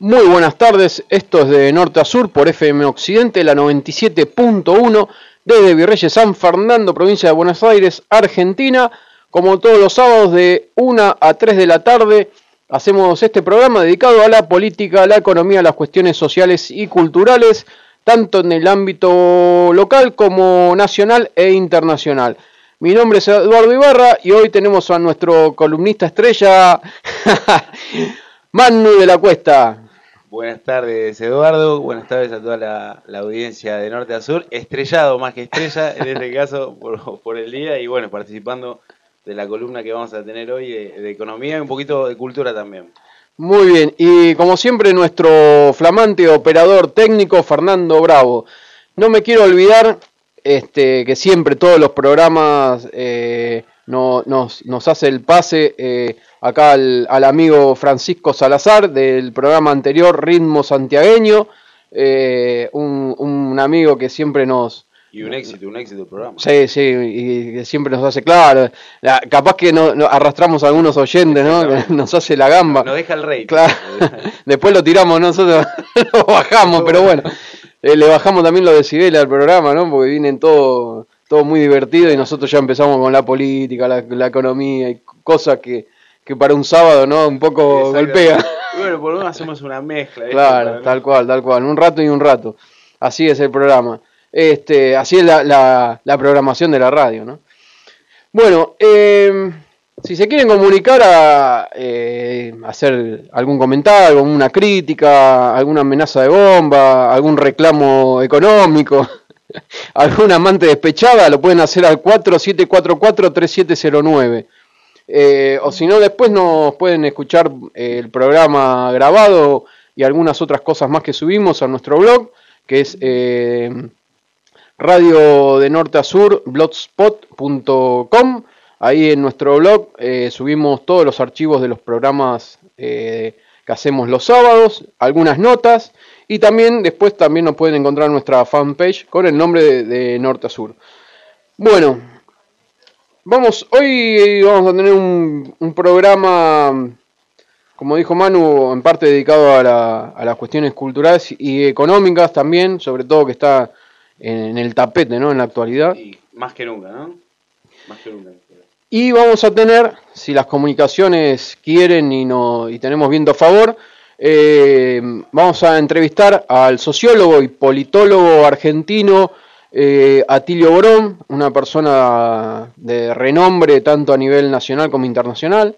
Muy buenas tardes, esto es de Norte a Sur por FM Occidente, la 97.1 desde Virreyes San Fernando, provincia de Buenos Aires, Argentina. Como todos los sábados de 1 a 3 de la tarde, hacemos este programa dedicado a la política, a la economía, a las cuestiones sociales y culturales, tanto en el ámbito local como nacional e internacional. Mi nombre es Eduardo Ibarra y hoy tenemos a nuestro columnista estrella, Manu de la Cuesta. Buenas tardes, Eduardo. Buenas tardes a toda la audiencia de Norte a Sur. Estrellado más que estrella, en este caso, por el día. Y bueno, participando de la columna que vamos a tener hoy de economía y un poquito de cultura también. Muy bien. Y como siempre, nuestro flamante operador técnico, Fernando Bravo. No me quiero olvidar que siempre todos los programas nos hace el pase acá al amigo Francisco Salazar del programa anterior, Ritmo Santiagueño, un amigo que siempre nos... Y un éxito el programa. Sí, y que siempre nos hace, claro, capaz que no arrastramos a algunos oyentes, ¿no? Que nos hace la gamba. Nos deja el rey. Claro. Después lo tiramos nosotros, lo bajamos, pero bueno, le bajamos también los decibeles al programa, ¿no? Porque vienen todo muy divertido y nosotros ya empezamos con la política, la economía y cosas que para un sábado, ¿no? Un poco golpea. Bueno, por lo menos hacemos una mezcla. Claro, tal cual, un rato y un rato. Así es el programa. Así es la programación de la radio, ¿no? Bueno, si se quieren comunicar hacer algún comentario, una crítica, alguna amenaza de bomba, algún reclamo económico, algún amante despechada, lo pueden hacer al 4744-3709. O si no, después nos pueden escuchar el programa grabado y algunas otras cosas más que subimos a nuestro blog, que es Radio de Norte a Sur, blogspot.com. Ahí en nuestro blog subimos todos los archivos de los programas que hacemos los sábados, algunas notas, y también después también nos pueden encontrar en nuestra fanpage con el nombre de Norte a Sur. Bueno, hoy vamos a tener un programa, como dijo Manu, en parte dedicado a las cuestiones culturales y económicas también, sobre todo que está en el tapete, ¿no? En la actualidad. Y más que nunca, ¿no? Más que nunca. Y vamos a tener, si las comunicaciones quieren y tenemos viento a favor, vamos a entrevistar al sociólogo y politólogo argentino Atilio Borón, una persona de renombre tanto a nivel nacional como internacional,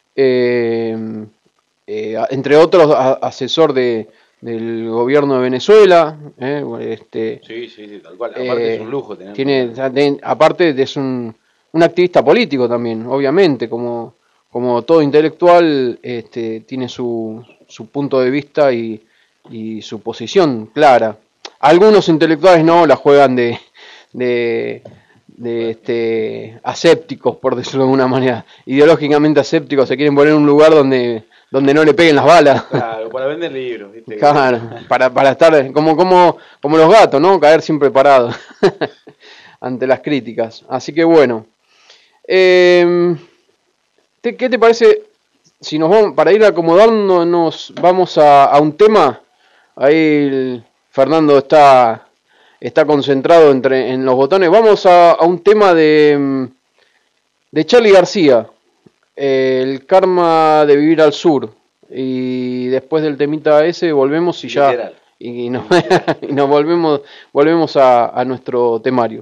entre otros asesor del gobierno de Venezuela. Sí, tal cual. Aparte es un lujo tener. Aparte es un activista político también, obviamente, como todo intelectual, tiene su punto de vista y su posición clara. Algunos intelectuales no la juegan de asépticos, por decirlo de alguna manera, ideológicamente asépticos, se quieren poner en un lugar donde no le peguen las balas. Claro, para vender libros, ¿viste? Claro, para estar como los gatos, ¿no? Caer siempre parados ante las críticas. Así que bueno, ¿qué te parece si nos vamos, para ir acomodándonos, vamos a un tema? Ahí Fernando está concentrado en los botones. Vamos a un tema de Charly García, el karma de vivir al sur. Y después del temita ese volvemos y literal. Y nos volvemos a nuestro temario.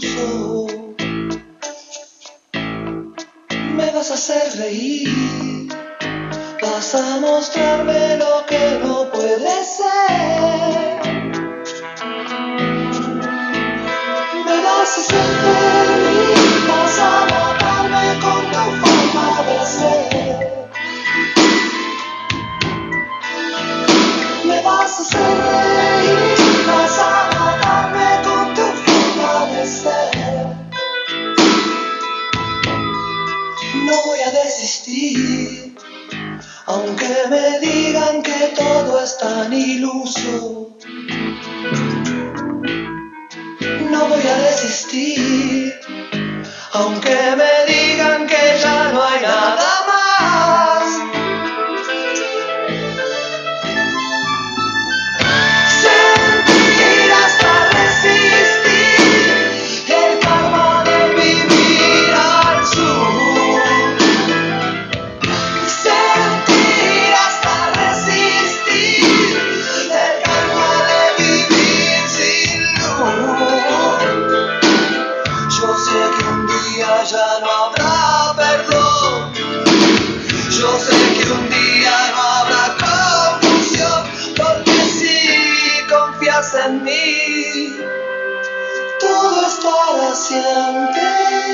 iluso. Me vas a hacer reír, vas a mostrarme lo que no puede ser. Me vas a hacer feliz, vas a matarme con tu forma de ser. Me vas a hacer reír, vas a matarme con tu forma de ser. No voy a desistir, aunque me digan que todo es tan iluso. No voy a desistir, aunque me digan que ya no hay nada más. Sentir hasta resistir el karma de vivir al sur. Sentir hasta resistir el karma de vivir sin luz. Yo sé que un día ya no habrá perdón. Yo sé que un día no habrá confusión, porque si confías en mí, todo es para siempre.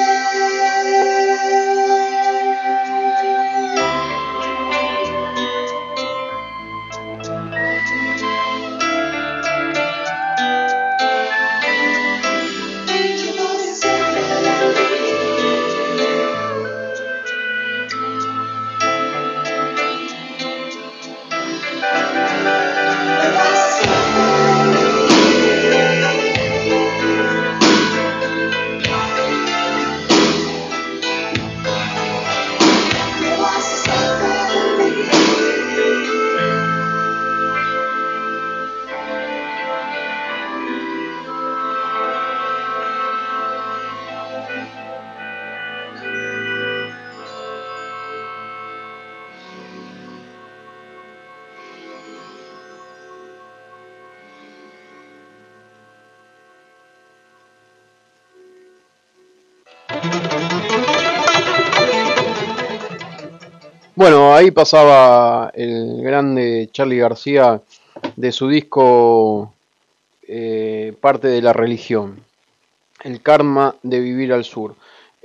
Bueno, ahí pasaba el grande Charly García de su disco Parte de la Religión, el karma de vivir al sur.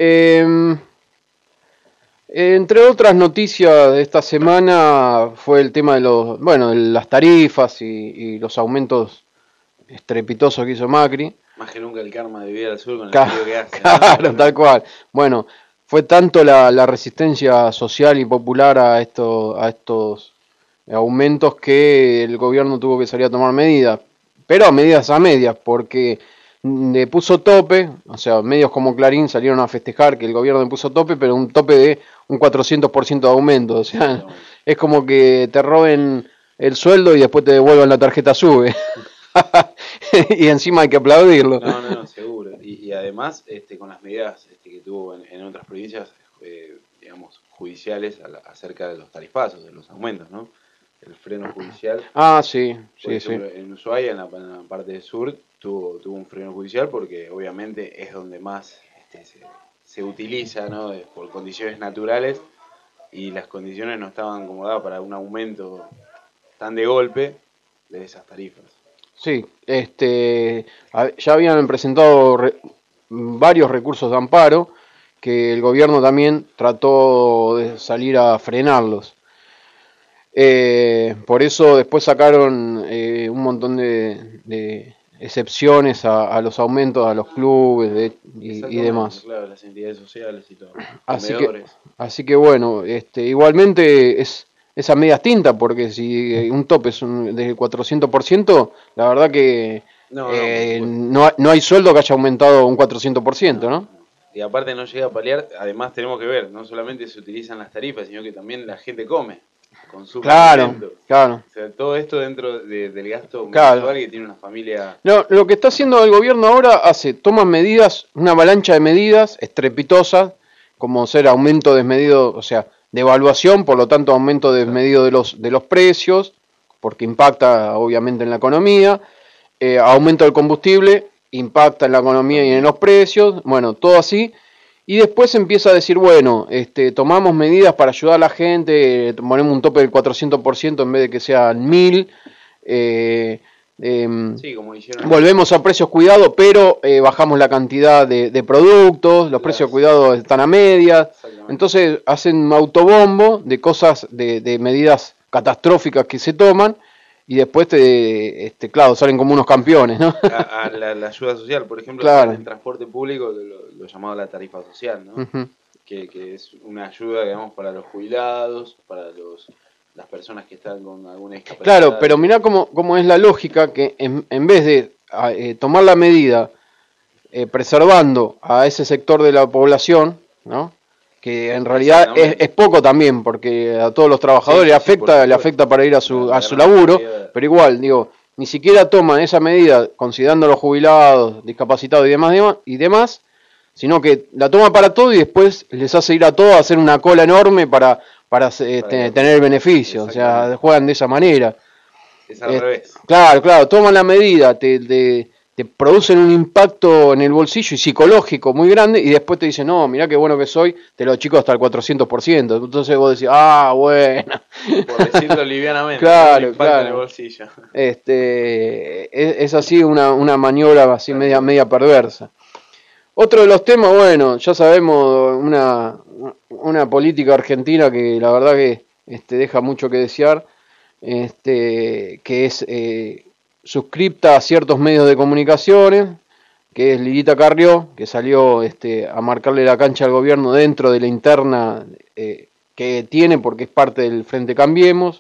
Entre otras noticias de esta semana fue el tema de de las tarifas y los aumentos estrepitosos que hizo Macri. Más que nunca el karma de vivir al sur con el Claro, frío que hace. claro, tal cual. Bueno, fue tanto la resistencia social y popular a estos aumentos que el gobierno tuvo que salir a tomar medidas, pero a medias, porque le puso tope, o sea, medios como Clarín salieron a festejar que el gobierno le puso tope, pero un tope de un 400% de aumento, o sea, es como que te roben el sueldo y después te devuelvan la tarjeta SUBE. Y encima hay que aplaudirlo. No, seguro. Y además, con las medidas que tuvo en otras provincias, digamos, judiciales acerca de los tarifazos, de los aumentos, ¿no? El freno judicial. Ah, sí, por ejemplo, en Ushuaia, en la parte del sur, tuvo un freno judicial porque obviamente es donde más se utiliza, ¿no? Por condiciones naturales, y las condiciones no estaban acomodadas para un aumento tan de golpe de esas tarifas. Sí, ya habían presentado varios recursos de amparo que el gobierno también trató de salir a frenarlos. Por eso después sacaron un montón de excepciones a los aumentos a los clubes y demás. Claro, las entidades sociales y todo. Así que bueno, igualmente es esa media tinta, porque si un tope es del 400%, la verdad que no hay sueldo que haya aumentado un 400%, ¿no? Y aparte no llega a paliar, además tenemos que ver, no solamente se utilizan las tarifas, sino que también la gente consume alimentos. Claro. O sea, todo esto dentro del gasto mensual que tiene una familia. No, lo que está haciendo el gobierno ahora toma medidas, una avalancha de medidas estrepitosas, como ser aumento desmedido, o sea, devaluación, por lo tanto aumento desmedido de los precios, porque impacta obviamente en la economía, aumento del combustible impacta en la economía y en los precios, bueno, todo así. Y después empieza a decir, bueno, tomamos medidas para ayudar a la gente, ponemos un tope del 400% en vez de que sean 1000. Sí, como hicieron. Volvemos a precios cuidados, pero bajamos la cantidad de productos, los precios cuidados están a media. Entonces hacen un autobombo de cosas, de medidas catastróficas que se toman, y después claro, salen como unos campeones, ¿no? A la ayuda social, por ejemplo, claro. en transporte público, lo llamado la tarifa social, ¿no? Uh-huh. Que es una ayuda, digamos, para los jubilados, para las personas que están con alguna discapacidad. Claro, pero mirá cómo es la lógica, que en vez de tomar la medida preservando a ese sector de la población, ¿no? Que en realidad es poco también, porque a todos los trabajadores le afecta para ir a su laburo, pero igual, digo, ni siquiera toman esa medida considerando a los jubilados, discapacitados y demás, sino que la toma para todo y después les hace ir a todos a hacer una cola enorme para tener beneficio. O sea, juegan de esa manera. Es al revés. Claro, toman la medida, te producen un impacto en el bolsillo y psicológico muy grande, y después te dicen, no, mirá qué bueno que soy, te lo achico hasta el 400%. Entonces vos decís, bueno. Por decirlo livianamente, claro, en el bolsillo. Es así una maniobra así media perversa. Otro de los temas, bueno, ya sabemos, una política argentina que la verdad que deja mucho que desear, que es suscripta a ciertos medios de comunicaciones, que es Lilita Carrió, que salió a marcarle la cancha al gobierno dentro de la interna que tiene, porque es parte del Frente Cambiemos.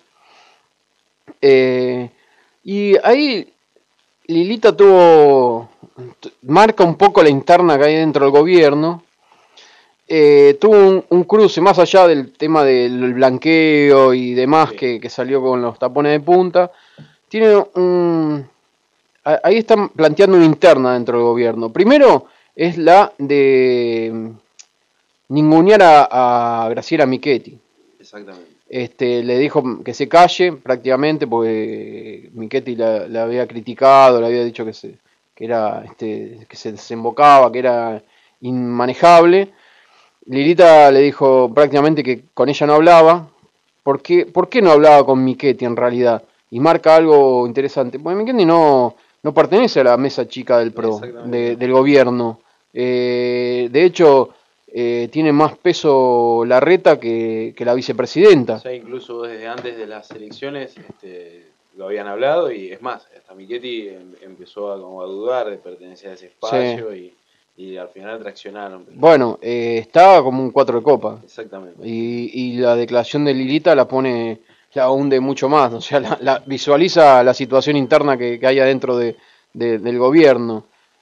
Y ahí Lilita marca un poco la interna que hay dentro del gobierno. Tuvo un cruce, más allá del tema del blanqueo y demás, que salió con los tapones de punta. Ahí están planteando una interna dentro del gobierno. Primero es la de ningunear a Graciela Michetti. Exactamente. Le dijo que se calle prácticamente, porque Michetti la había criticado, le había dicho que se desembocaba, que era inmanejable. Lilita le dijo prácticamente que con ella no hablaba. ¿Por qué no hablaba con Michetti en realidad? Y marca algo interesante. Porque Michetti no pertenece a la mesa chica del PRO, del gobierno. De hecho, tiene más peso Larreta que la vicepresidenta. O sea, incluso desde antes de las elecciones lo habían hablado, y es más, hasta Michetti empezó a dudar de pertenecer a ese espacio, sí. Y al final traccionaron. Bueno, estaba como un 4 de copa. Exactamente. Y la declaración de Lilita la hunde mucho más. O sea, visualiza la situación interna que hay adentro del gobierno.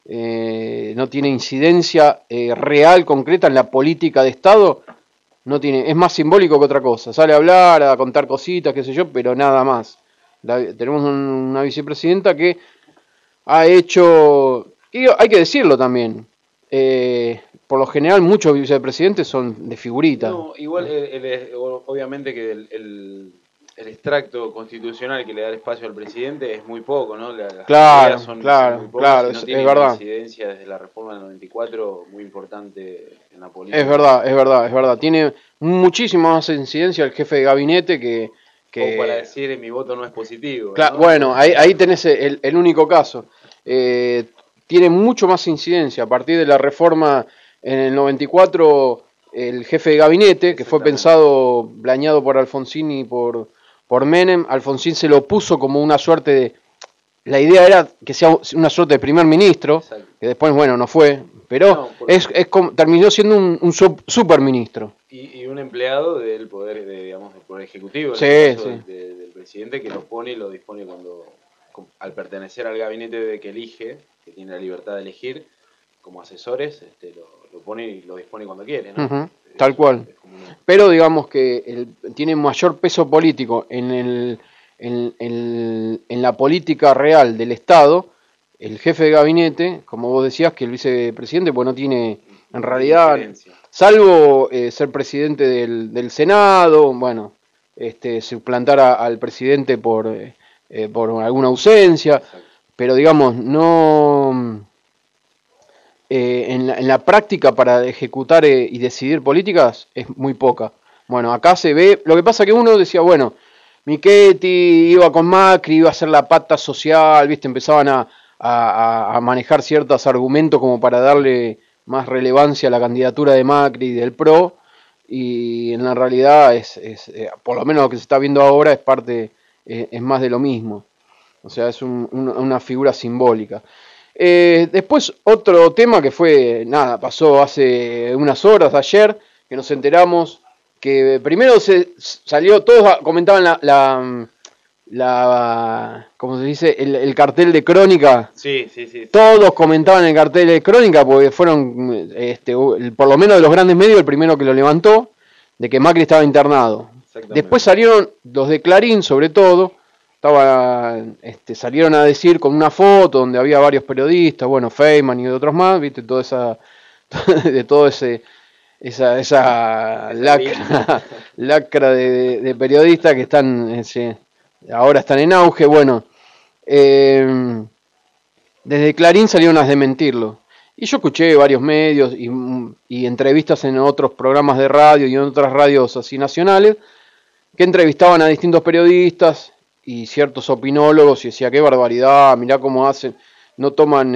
No tiene incidencia real, concreta en la política de Estado. Es más simbólico que otra cosa. Sale a hablar, a contar cositas, qué sé yo, pero nada más. Tenemos una vicepresidenta que ha hecho, y hay que decirlo también, por lo general muchos vicepresidentes son de figurita. No, igual obviamente que el extracto constitucional que le da el espacio al presidente es muy poco, ¿no? Claro, son muy pocos, claro, no tiene es verdad. Una incidencia desde la reforma del 94 muy importante en la política. Es verdad. Tiene muchísima más incidencia el jefe de gabinete que... O para decir, mi voto no es positivo. Claro, ¿no? Bueno, ahí tenés el único caso. Tiene mucho más incidencia. A partir de la reforma en el 94, el jefe de gabinete, que fue pensado, planeado por Alfonsín y por Menem, Alfonsín se lo puso como una suerte de... La idea era que sea una suerte de primer ministro, exacto, que después, bueno, no fue, pero terminó siendo un superministro. Y un empleado del poder, del poder ejecutivo, sí. Del presidente, que lo pone y lo dispone al pertenecer al gabinete que elige, que tiene la libertad de elegir, como asesores, lo pone y lo dispone cuando quiere, ¿no? Uh-huh, tal cual. Pero digamos que tiene mayor peso político en la política real del Estado, el jefe de gabinete, como vos decías, que el vicepresidente, pues no tiene, en realidad, salvo ser presidente del Senado, bueno, suplantar al presidente por alguna ausencia, exacto, pero digamos, no en la práctica para ejecutar y decidir políticas es muy poca. Bueno, acá se ve, lo que pasa que uno decía, bueno, Michetti iba con Macri, iba a hacer la pata social, ¿viste? Empezaban a manejar ciertos argumentos como para darle más relevancia a la candidatura de Macri y del PRO, y en la realidad por lo menos lo que se está viendo ahora es es más de lo mismo. O sea, es una figura simbólica. Después otro tema que pasó hace unas horas, ayer, que nos enteramos que primero salió, todos comentaban ¿cómo se dice? El cartel de Crónica. Sí. Todos comentaban el cartel de Crónica porque fueron, por lo menos de los grandes medios, el primero que lo levantó, de que Macri estaba internado. Después salieron los de Clarín, sobre todo, salieron a decir con una foto donde había varios periodistas, bueno, Feynman y de otros más, viste, de todo esa lacra de periodistas que ahora están en auge. Bueno, desde Clarín salieron a desmentirlo. Y yo escuché varios medios y entrevistas en otros programas de radio y en otras radios así nacionales que entrevistaban a distintos periodistas y ciertos opinólogos y decía, qué barbaridad, mirá cómo hacen, no toman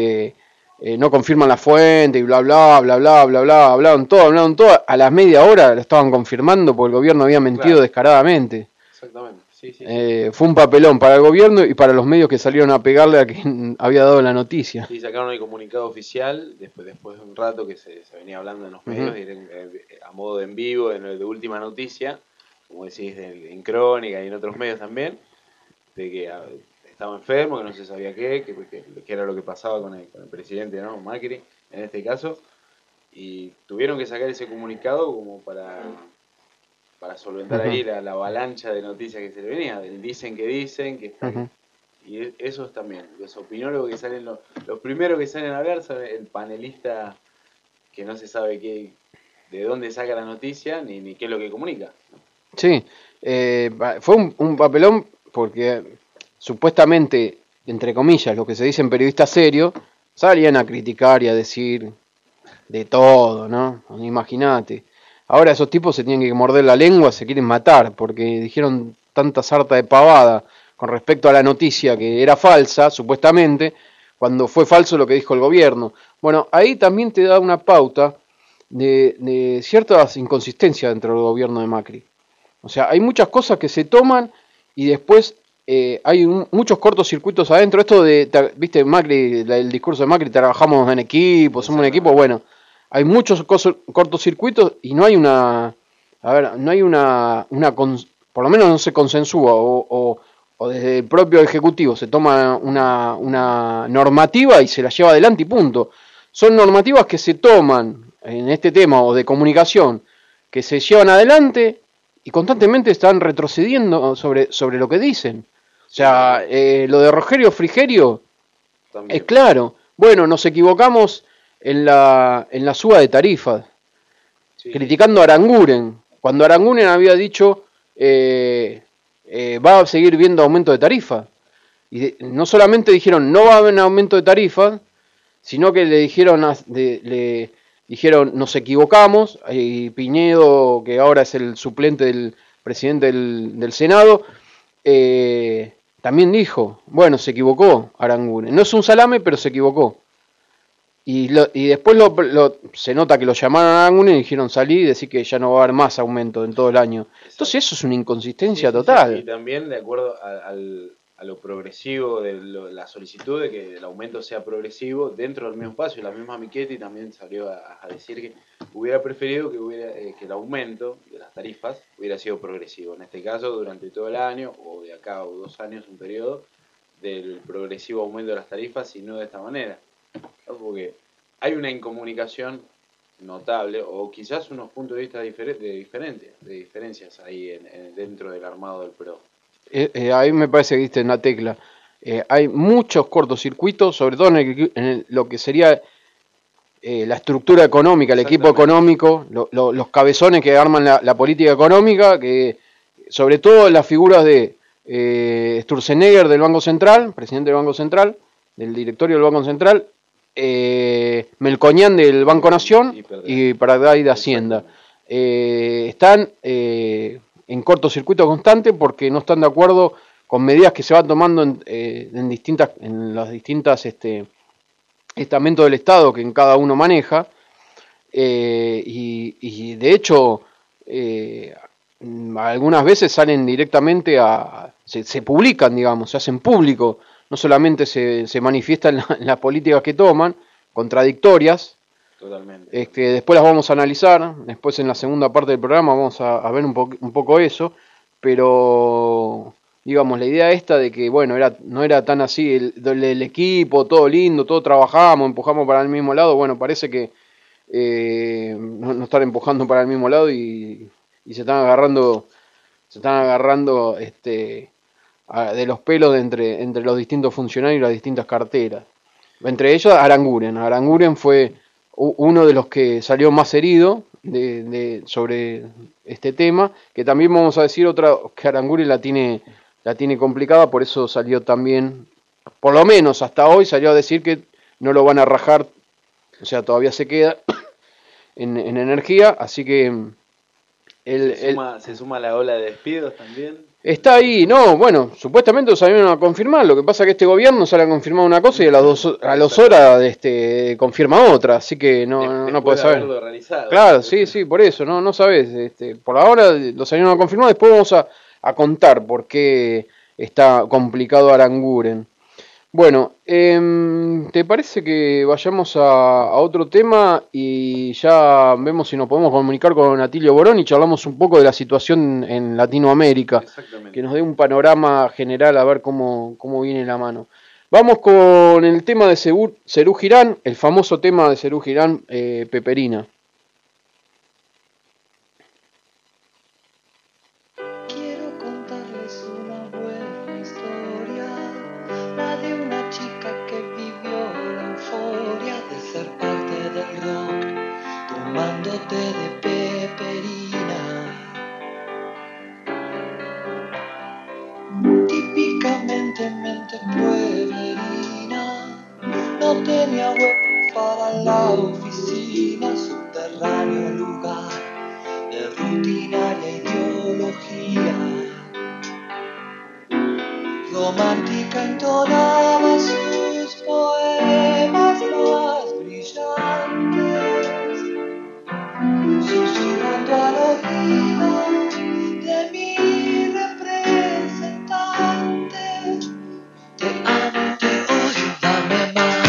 no confirman la fuente y bla bla bla bla bla bla, hablaron todo, a las media hora lo estaban confirmando porque el gobierno había mentido descaradamente. Exactamente, sí. Fue un papelón para el gobierno y para los medios que salieron a pegarle a quien había dado la noticia. Sí, sacaron el comunicado oficial después de un rato que se venía hablando en los medios, a modo de en vivo, de última noticia, como decís, en Crónica y en otros medios también, de que estaba enfermo, que no se sabía qué, que era lo que pasaba con el presidente, ¿no? Macri, en este caso, y tuvieron que sacar ese comunicado como para solventar ahí la avalancha de noticias que se le venía. Dicen que está, y esos también, los opinólogos que salen, los primeros que salen a hablar son el panelista que no se sabe de dónde saca la noticia ni qué es lo que comunica. Sí, fue un papelón porque supuestamente, entre comillas, lo que se dicen periodistas serios, salían a criticar y a decir de todo, ¿no? Imagínate. Ahora esos tipos se tienen que morder la lengua, se quieren matar, porque dijeron tanta sarta de pavada con respecto a la noticia que era falsa, supuestamente, cuando fue falso lo que dijo el gobierno. Bueno, ahí también te da una pauta de ciertas inconsistencias dentro del gobierno de Macri. O sea, hay muchas cosas que se toman y después hay muchos cortocircuitos adentro. Esto viste, Macri, el discurso de Macri, trabajamos en equipo, somos un equipo, bueno, hay muchos cortocircuitos y no hay por lo menos no se consensúa o desde el propio Ejecutivo se toma una normativa y se la lleva adelante y punto. Son normativas que se toman en este tema o de comunicación, que se llevan adelante y constantemente están retrocediendo sobre lo que dicen. O sea, lo de Rogerio Frigerio también es claro. Bueno, nos equivocamos en la suba de tarifas, criticando a Aranguren, cuando Aranguren había dicho va a seguir viendo aumento de tarifas. Y no solamente dijeron no va a haber aumento de tarifas, sino que le dijeron nos equivocamos, y Piñedo, que ahora es el suplente del presidente del Senado, también dijo, bueno, se equivocó Aranguren. No es un salame, pero se equivocó. Y después se nota que lo llamaron a Aranguren y dijeron salí y decir que ya no va a haber más aumento en todo el año. Entonces eso es una inconsistencia total. Sí. Y también de acuerdo a lo progresivo de la solicitud de que el aumento sea progresivo dentro del mismo espacio. La misma Michetti también salió a decir que hubiera preferido que el aumento de las tarifas hubiera sido progresivo. En este caso, durante todo el año, o de acá a 2 años, un periodo del progresivo aumento de las tarifas y no de esta manera. ¿No? Porque hay una incomunicación notable o quizás unos puntos de vista de diferencias ahí dentro del armado del PRO. Ahí me parece que diste en la tecla. Hay muchos cortocircuitos, sobre todo en lo que sería la estructura económica, el equipo económico, los cabezones que arman la política económica, que sobre todo las figuras de Sturzenegger del Banco Central, presidente del Banco Central, del directorio del Banco Central, Melconian del Banco Nación y Pardai de Hacienda. Están en cortocircuito constante porque no están de acuerdo con medidas que se van tomando en los distintos estamentos del Estado que en cada uno maneja. Y de hecho algunas veces salen directamente se publican, digamos, se hacen público, no solamente se manifiestan en las políticas que toman, contradictorias. Totalmente. Después las vamos a analizar, después en la segunda parte del programa vamos a ver un poco eso, pero digamos, la idea esta de que, bueno, no era tan así, el equipo, todo lindo, todo trabajamos, empujamos para el mismo lado, bueno, parece que no están empujando para el mismo lado y se están agarrando de los pelos entre los distintos funcionarios y las distintas carteras. Entre ellos Aranguren fue uno de los que salió más herido sobre este tema, que también vamos a decir otra, que Aranguren la tiene complicada, por eso salió también, por lo menos hasta hoy salió a decir que no lo van a rajar, o sea, todavía se queda en energía, así que se suma la ola de despidos también. Está ahí, no, bueno, supuestamente lo salieron a confirmar, lo que pasa es que este gobierno sale a confirmar una cosa y a las 2 horas confirma otra, así que no puedes saber. Claro, sí, por eso, no sabes, por ahora lo salieron a confirmar, después vamos a contar por qué está complicado Aranguren. Bueno, ¿te parece que vayamos a otro tema y ya vemos si nos podemos comunicar con Atilio Borón y charlamos un poco de la situación en Latinoamérica? Que nos dé un panorama general a ver cómo viene la mano. Vamos con el tema de Serú Girán, el famoso tema de Serú Girán, Peperina. De Peperina, típicamente mente pueblerina, no tenía hueco para la oficina, subterráneo lugar de rutinaria ideología, romántica entonaba sus poemas más brillantes, susurrando al oído de mi representante. Te amo, te odio, dame más.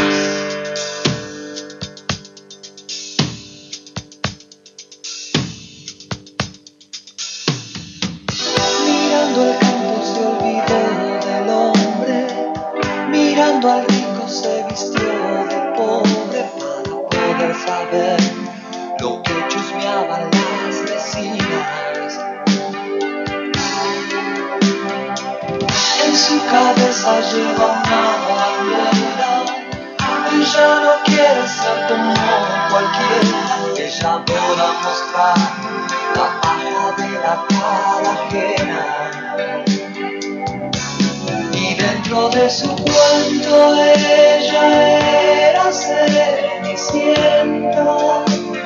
Mirando el campo se olvidó del hombre, mirando al rico se vistió de pobre para poder saber lo que chusmeaban las vecinas. En su cabeza lleva una bandera, ella no quiere ser como cualquiera, ella podrá mostrar la paja de la cara ajena. Y dentro de su cuento ella era Cenicienta.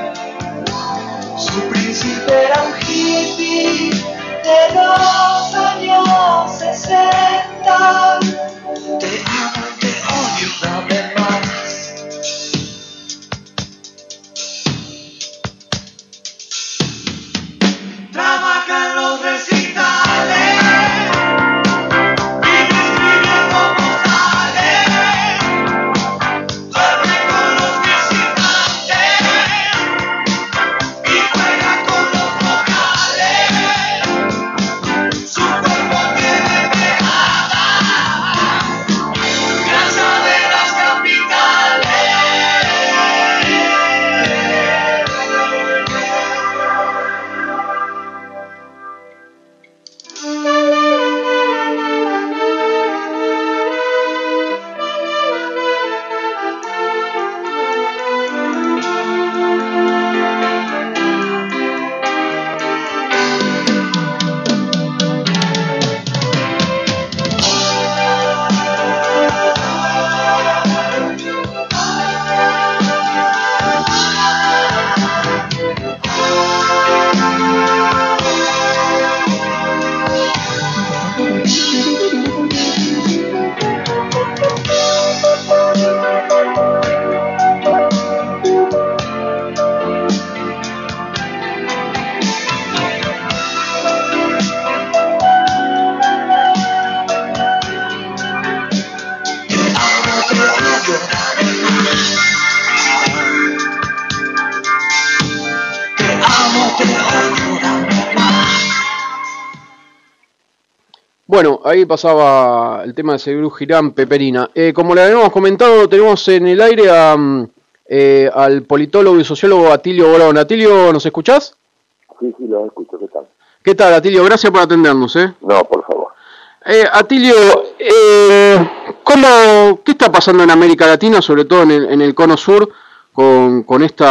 Su príncipe era un hippie de los años 60. Te amo, te odio, dame más. Trabaja en los recitales, vive escribiendo postales, duerme con los visitantes. Bueno, ahí pasaba el tema de Seguirú Girán, Peperina. Como le habíamos comentado, tenemos en el aire al politólogo y sociólogo Atilio Borón. Atilio, ¿nos escuchás? Sí, lo escucho, ¿qué tal? ¿Qué tal, Atilio? Gracias por atendernos, No, por favor. Atilio, ¿qué está pasando en América Latina, sobre todo en el cono sur, con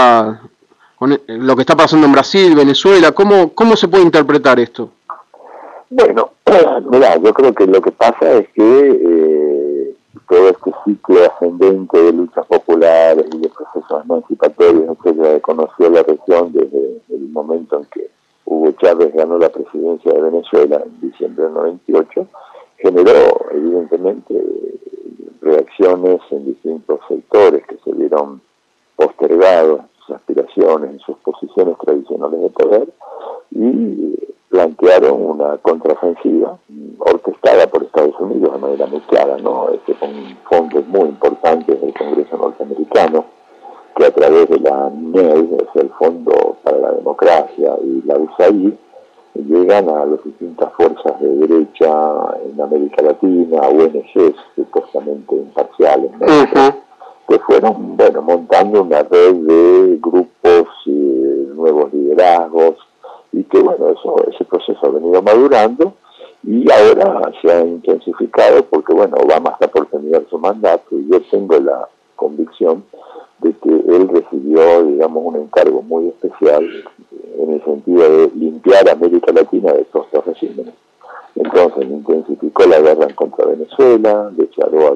lo que está pasando en Brasil, Venezuela? ¿Cómo se puede interpretar esto? Bueno, mirá, yo creo que lo que pasa es que todo este ciclo ascendente de luchas populares y de procesos emancipatorios, etcétera, que conoció la región desde el momento en que Hugo Chávez ganó la presidencia de Venezuela en diciembre del 98, generó evidentemente reacciones en distintos sectores que se vieron postergados en sus aspiraciones, en sus posiciones tradicionales de poder, y plantearon una contraofensiva orquestada por Estados Unidos de manera muy clara, ¿no? Con fondos muy importantes del Congreso norteamericano, que a través de la NED, es el Fondo para la Democracia, y la USAID, llegan a las distintas fuerzas de derecha en América Latina, ONGs supuestamente imparciales, ¿no? Que fueron, montando una red de grupos y nuevos liderazgos, y que ese proceso ha venido madurando y ahora se ha intensificado porque Obama está por terminar su mandato, y yo tengo la convicción de que él recibió, digamos, un encargo muy especial en el sentido de limpiar a América Latina de todos estos regímenes. Entonces intensificó la guerra contra Venezuela, declaró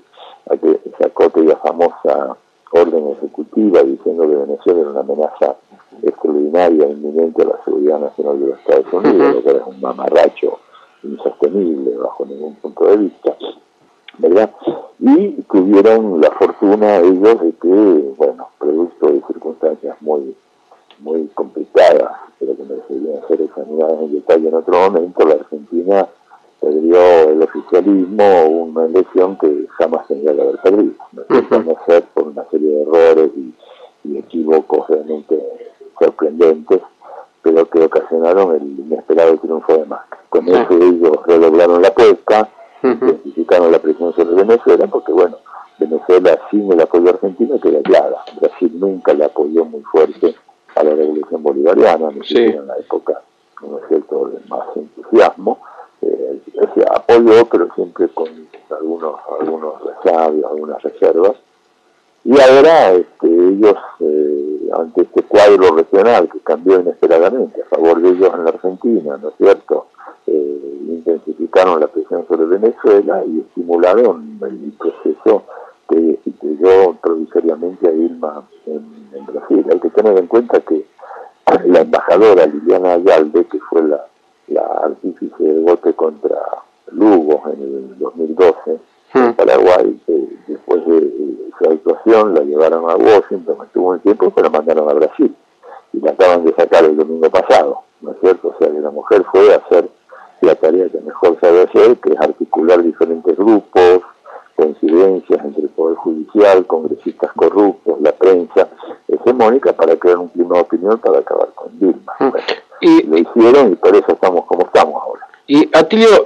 sacó aquella famosa orden ejecutiva diciendo que Venezuela era una amenaza extraordinaria e inminente a la seguridad nacional de los Estados Unidos, lo que era un mamarracho insostenible bajo ningún punto de vista, ¿verdad? Y tuvieron la fortuna ellos de que, producto de circunstancias muy complicadas, pero que merecerían ser examinadas en detalle en otro momento, la Argentina perdió el oficialismo, una elección que jamás tendría que haber perdido, no ser por una serie de errores y equívocos realmente sorprendentes, pero que ocasionaron el inesperado triunfo de Macri. Con eso ellos redoblaron la apuesta, intensificaron la presión sobre Venezuela, porque Venezuela sin el apoyo argentino queda clara. Brasil nunca le apoyó muy fuerte a la revolución bolivariana, ni siquiera en la época, con un cierto más entusiasmo. Se apoyó, pero siempre con algunos resabios, algunas reservas. Y ahora ellos, ante este cuadro regional que cambió inesperadamente a favor de ellos en la Argentina, ¿no es cierto?, intensificaron la presión sobre Venezuela y estimularon el proceso que destituyó provisoriamente a Dilma en Brasil. Hay que tener en cuenta que la embajadora Liliana Ayalde, que fue la artífice del golpe contra Lugo en el 2012 en Paraguay, después de su actuación la llevaron a Washington, estuvo un tiempo, pero la mandaron a Brasil y la acaban de sacar el domingo pasado, ¿no es cierto? O sea que la mujer fue a hacer la tarea que mejor sabe hacer, que es articular diferentes grupos, coincidencias entre el Poder Judicial, congresistas corruptos, la prensa hegemónica, para crear un clima de opinión para acabar con Dilma. Y lo hicieron y por eso estamos como estamos ahora. Y Atilio,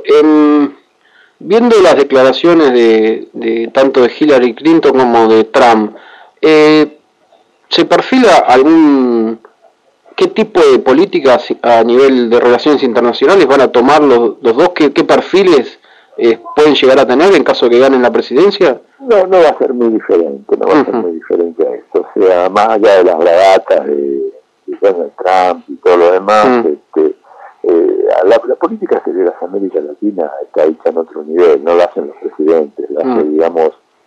viendo las declaraciones de tanto de Hillary Clinton como de Trump, ¿se perfila qué tipo de políticas a nivel de relaciones internacionales van a tomar los dos? ¿Qué perfiles pueden llegar a tener en caso de que ganen la presidencia? No va a ser muy diferente, no va a ser muy diferente a esto. O sea, más allá de las bravatas de Donald Trump y todo lo demás, la política exterior de América Latina está hecha en otro nivel, no la hacen los presidentes, la hace, digamos,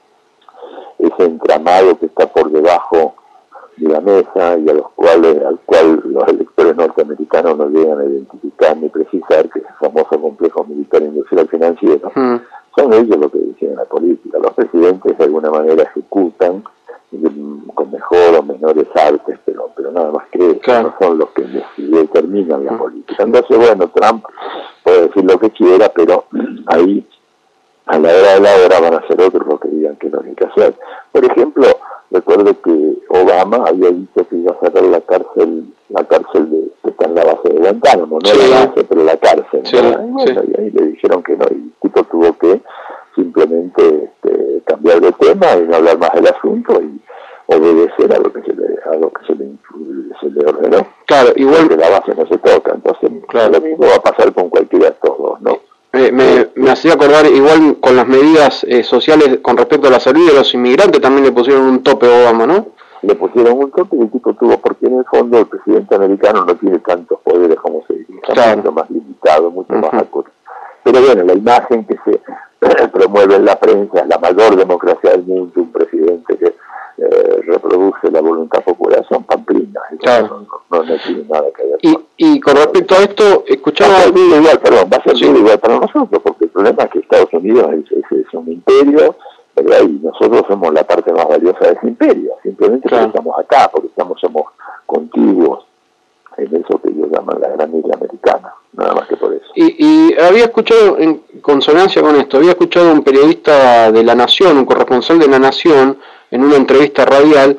ese entramado que está por debajo de la mesa y al cual los electores norteamericanos no llegan a identificar ni precisar, que es el famoso complejo militar industrial financiero. Son ellos los que deciden la política. Los presidentes de alguna manera ejecutan con mejor o menores artes, pero nada más que eso, no son los que determinan la política. Entonces, Trump puede decir lo que quiera, pero ahí, a la hora de la hora, van a ser otros los que digan que no hay que hacer. Por ejemplo, recuerdo que Obama había dicho que iba a cerrar la cárcel que está en la base de Guantánamo, no la base, pero la cárcel, Sí, y bueno, y ahí le dijeron que no, y el tipo tuvo que simplemente cambiar de tema y no hablar más del asunto y obedecer a lo que se le ordenó. Claro, igual. Porque la base no se toca, entonces Claro. lo mismo va a pasar con cualquiera de estos dos, ¿no? Me hacía acordar, igual con las medidas sociales con respecto a la salud de los inmigrantes, también le pusieron un tope a Obama, ¿no? Le pusieron un tope y el tipo tuvo, porque en el fondo el presidente americano no tiene tantos poderes como se dice, Claro. mucho más limitado, mucho más acorde. Pero bueno, la imagen que se promueve en la prensa es la mayor democracia del mundo, un presidente que reproduce la voluntad popular, son pamplinas, Claro. no tiene nada que ver. Y con respecto a esto, escuchaba... Va a ser igual para nosotros, porque el problema es que Estados Unidos es un imperio, ¿verdad? Y nosotros somos la parte más valiosa de ese imperio, simplemente Claro. porque estamos acá, porque somos contiguos en eso que ellos llaman la gran isla americana, nada más que por eso. Y había escuchado, en consonancia con esto, había escuchado a un periodista de La Nación, un corresponsal de La Nación, en una entrevista radial,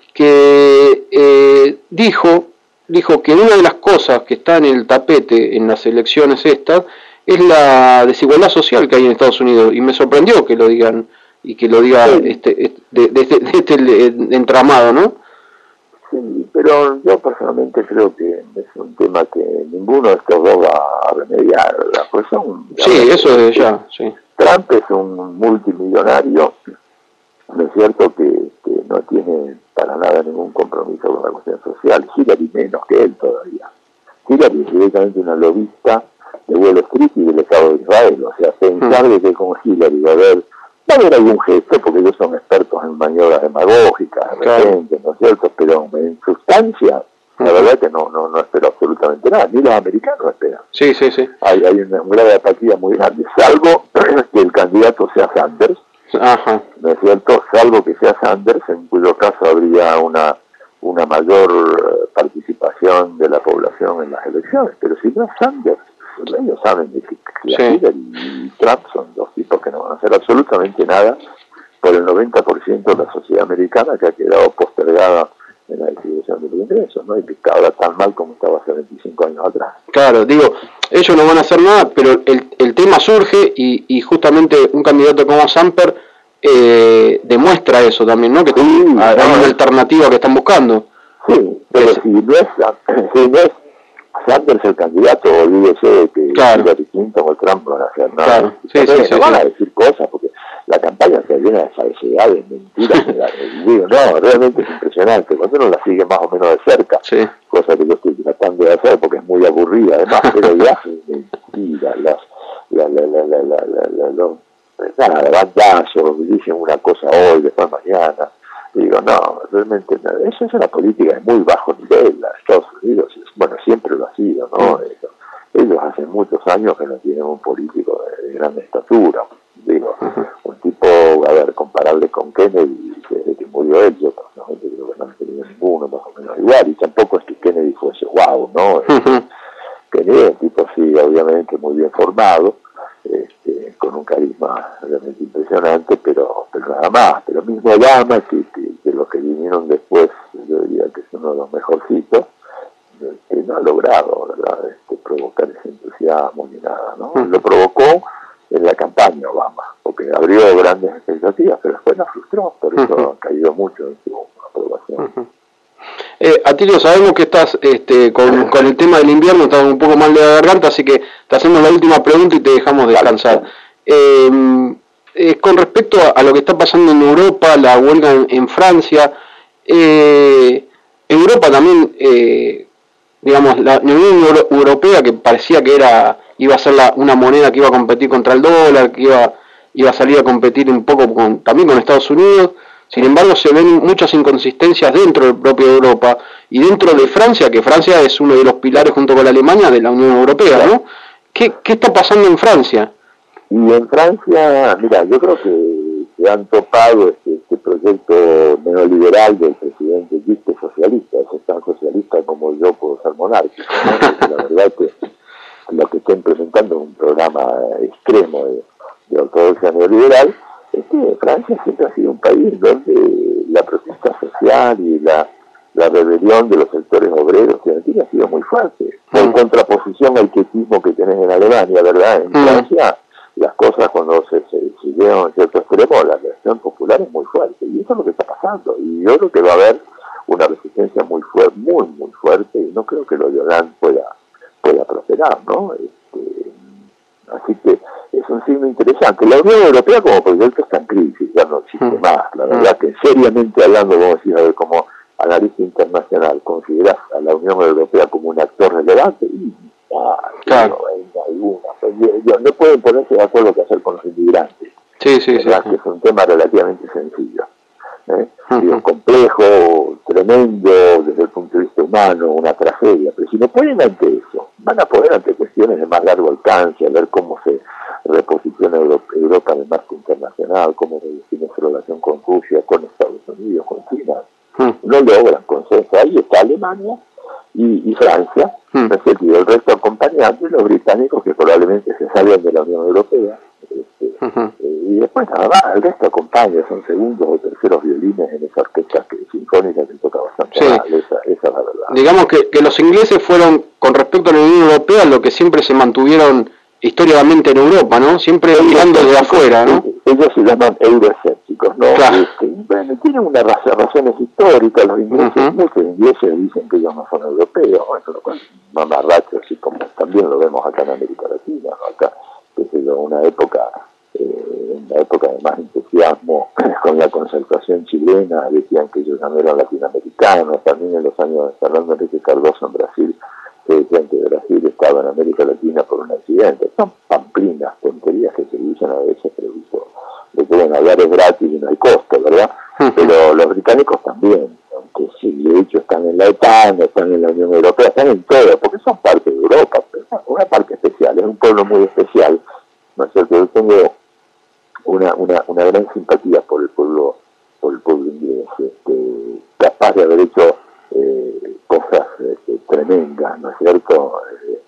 que dijo que una de las cosas que está en el tapete en las elecciones estas es la desigualdad social que hay en Estados Unidos, y me sorprendió que lo digan, y que lo diga Sí. de este entramado, ¿no? Sí, pero yo personalmente creo que es un tema que ninguno de estos dos va a remediar. Pues Sí, eso es ya, sí. Trump es un multimillonario, no es cierto que no tiene para nada ningún compromiso con la cuestión social. Hillary menos que él todavía. Hillary es directamente una lobista de Wall Street y del Estado de Israel. O sea, pensar de que con Hillary va a haber algún gesto, porque ellos son expertos en maniobras demagógicas, de repente, ¿no es cierto? Pero en sustancia, la verdad que no espero absolutamente nada, ni los americanos esperan. Sí. Hay una grave apatía muy grande, salvo que el candidato sea Sanders, Ajá. ¿no es cierto? Salvo que sea Sanders, en cuyo caso habría una mayor participación de la población en las elecciones, pero si no es Sanders, ellos saben de que Hillary y Trump son dos tipos que no van a hacer absolutamente nada por el 90% de la sociedad americana que ha quedado postergada en la distribución de los ingresos, ¿no? Y que está ahora tan mal como estaba hace 25 años atrás. Claro, digo, ellos no van a hacer nada, pero el tema surge y justamente un candidato como Samper demuestra eso también, ¿no? Que hay una alternativa que están buscando. Sí, pero si no es Sanders el candidato, olvídese de que Hillary Clinton o Trump no van a hacer nada. Claro. No van a decir cosas porque la campaña se llena de falsedades, mentiras. Digo, no, realmente es impresionante. Cuando uno la sigue más o menos de cerca, cosa que yo estoy tratando de hacer porque es muy aburrida, además, pero ya hacen mentiras, bandazos, dicen una cosa hoy, después mañana. Digo, no, realmente eso es una política de muy bajo nivel. Estados Unidos, bueno, siempre lo ha sido, ¿no? Ellos hace muchos años que no tienen un político de gran estatura. Digo, un tipo, a ver, comparable con Kennedy, desde que murió él, yo personalmente creo que no han tenido ninguno más o menos igual, y tampoco es que Kennedy fuese wow, ¿no? Kennedy es un tipo, sí, obviamente muy bien formado, con un carisma realmente impresionante, pero nada más. Pero mismo Obama, que los que vinieron después, yo diría que es uno de los mejorcitos, que no ha logrado, ¿verdad?, provocar ese entusiasmo ni nada, ¿no? Lo provocó en la campaña Obama, porque abrió grandes expectativas, pero después la frustró, por eso ha caído mucho en su aprobación. Atilio, sabemos que estás con el tema del invierno, estás un poco mal de la garganta, así que te hacemos la última pregunta y te dejamos descansar. Con respecto a lo que está pasando en Europa, la huelga en Francia, Europa también, digamos, la Unión Europea, que parecía que iba a ser una moneda que iba a competir contra el dólar, que iba a salir a competir un poco también con Estados Unidos. Sin embargo, se ven muchas inconsistencias dentro del propio Europa y dentro de Francia, que Francia es uno de los pilares junto con la Alemania de la Unión Europea, ¿no? ¿Qué está pasando en Francia? Y en Francia, mira, yo creo que se han topado este proyecto neoliberal del presidente Guiste socialista, es tan socialista como yo puedo ser monárquico, ¿no? La verdad que lo que está implementando es un programa extremo de ortodoxia neoliberal. Francia siempre ha sido un país donde la protesta social y la rebelión de los sectores obreros y ha sido muy fuerte, por contraposición al quietismo que manifestaciones en Alemania, ¿verdad? En Francia, las cosas cuando se llevan a cierto extremo, la reacción popular es muy fuerte, y eso es lo que está pasando, y yo creo que va a haber una resistencia muy fuerte, muy fuerte, y no creo que lo de Hollande pueda prosperar, ¿no? Así que es un signo interesante. La Unión Europea como proyecto está en crisis, ya no existe más. La verdad que seriamente hablando, vamos a decir, a ver, como analista internacional, ¿consideras a la Unión Europea como un actor relevante? Y, claro, yo no pueden ponerse de acuerdo qué hacer con los inmigrantes. Sí. Que es un tema relativamente sencillo. Digo, complejo, tremendo desde el punto de vista humano, una tragedia, pero si no pueden ante eso, van a poder ante cuestiones de más largo alcance, a ver cómo se reposiciona Europa en el marco internacional, cómo redefine su relación con Rusia, con Estados Unidos, con China. No logran consenso. Ahí está Alemania y Francia, respectivo, el resto acompañando, y los británicos que probablemente se salgan de la Unión Europea. Y después nada más, el resto acompaña, son segundos o terceros violines en esa orquesta sinfónica que toca bastante mal, esa es la verdad. Digamos que los ingleses fueron, con respecto a la Unión Europea, lo que siempre se mantuvieron históricamente en Europa, ¿no? Siempre mirando de afuera, ¿no? Ellos se llaman euroescépticos, ¿no? Claro. Bueno, tienen unas razones históricas, los ingleses, muchos ingleses dicen que ellos no son europeos, bueno, lo cual mamarrachos, así como también lo vemos acá en América Latina, ¿no? Acá, qué sé yo, una época de más entusiasmo con la concertación chilena, decían que ellos no eran latinoamericanos, también en los años de Fernando Enrique Cardoso en Brasil, se decían que Brasil estaba en América Latina por un accidente. Son pamplinas, tonterías que se dicen a veces, producto de que, bueno, hablar es gratis y no hay costo, ¿verdad? Pero los británicos también, aunque sí, de hecho están en la OTAN, están en la Unión Europea, están en todo, porque son parte de Europa, pero una parte especial, es un pueblo muy especial, ¿no es cierto? Yo tengo una gran simpatía por el pueblo inglés, capaz de haber hecho cosas tremendas, ¿no es cierto?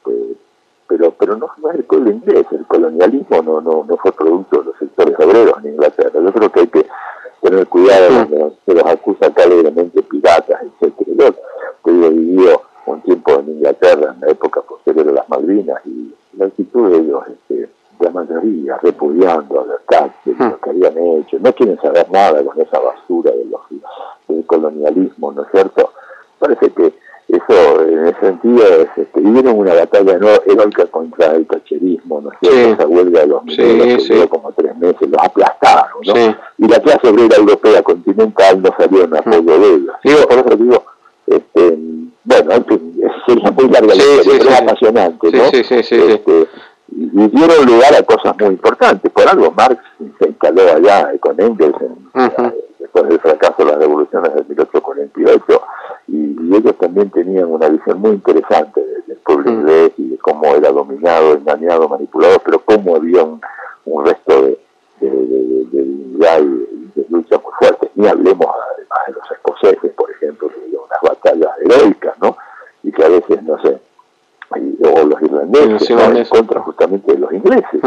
Pero no es el pueblo inglés, el colonialismo no fue producto de los sectores obreros en Inglaterra. Yo creo que hay que tener cuidado cuando se los acusa acá alegremente piratas, etcétera. Yo he vivido un tiempo en Inglaterra en la época posterior a las Malvinas, y la actitud de ellos, la mayoría repudiando a los taxis, lo que habían hecho, no quieren saber nada con esa basura del colonialismo, ¿no es cierto? Parece que eso, en ese sentido, vivieron una batalla heroica contra el tacherismo, ¿no es cierto? Esa huelga de los mineros que duró como 3 meses, los aplastaron, ¿no? Y la clase obrera europea continental no salió en apoyo de ellos. Por eso digo, bueno, en fin, sería muy larga la historia, pero es apasionante, ¿no? Y dieron lugar a cosas muy importantes. Por algo Marx se instaló allá con Engels después del fracaso de las revoluciones del 1848, y ellos también tenían una visión muy interesante del pueblo inglés y de cómo era dominado, engañado, manipulado, pero cómo había un resto de dignidad y de lucha muy fuertes. Ni hablemos además de los escoceses, por ejemplo, que dieron unas batallas heroicas, ¿no? Y que a veces, no sé, o los irlandeses, ¿no? En contra justamente de los ingleses.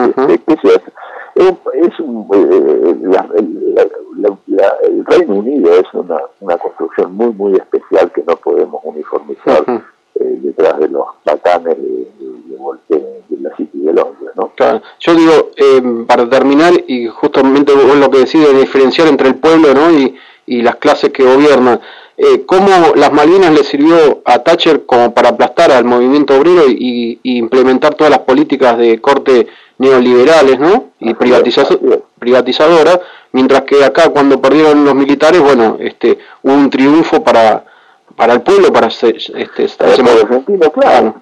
El Reino Unido es una construcción muy, muy especial que no podemos uniformizar detrás de los bacanes de la City de Londres, ¿no? Claro. Yo digo, para terminar, y justamente vos lo que decís de diferenciar entre el pueblo, ¿no? y las clases que gobiernan, cómo las Malvinas le sirvió a Thatcher como para aplastar al movimiento obrero y implementar todas las políticas de corte neoliberales, ¿no? Y privatizadoras, mientras que acá cuando perdieron los militares, bueno, hubo un triunfo para el pueblo, para ese argentino, claro.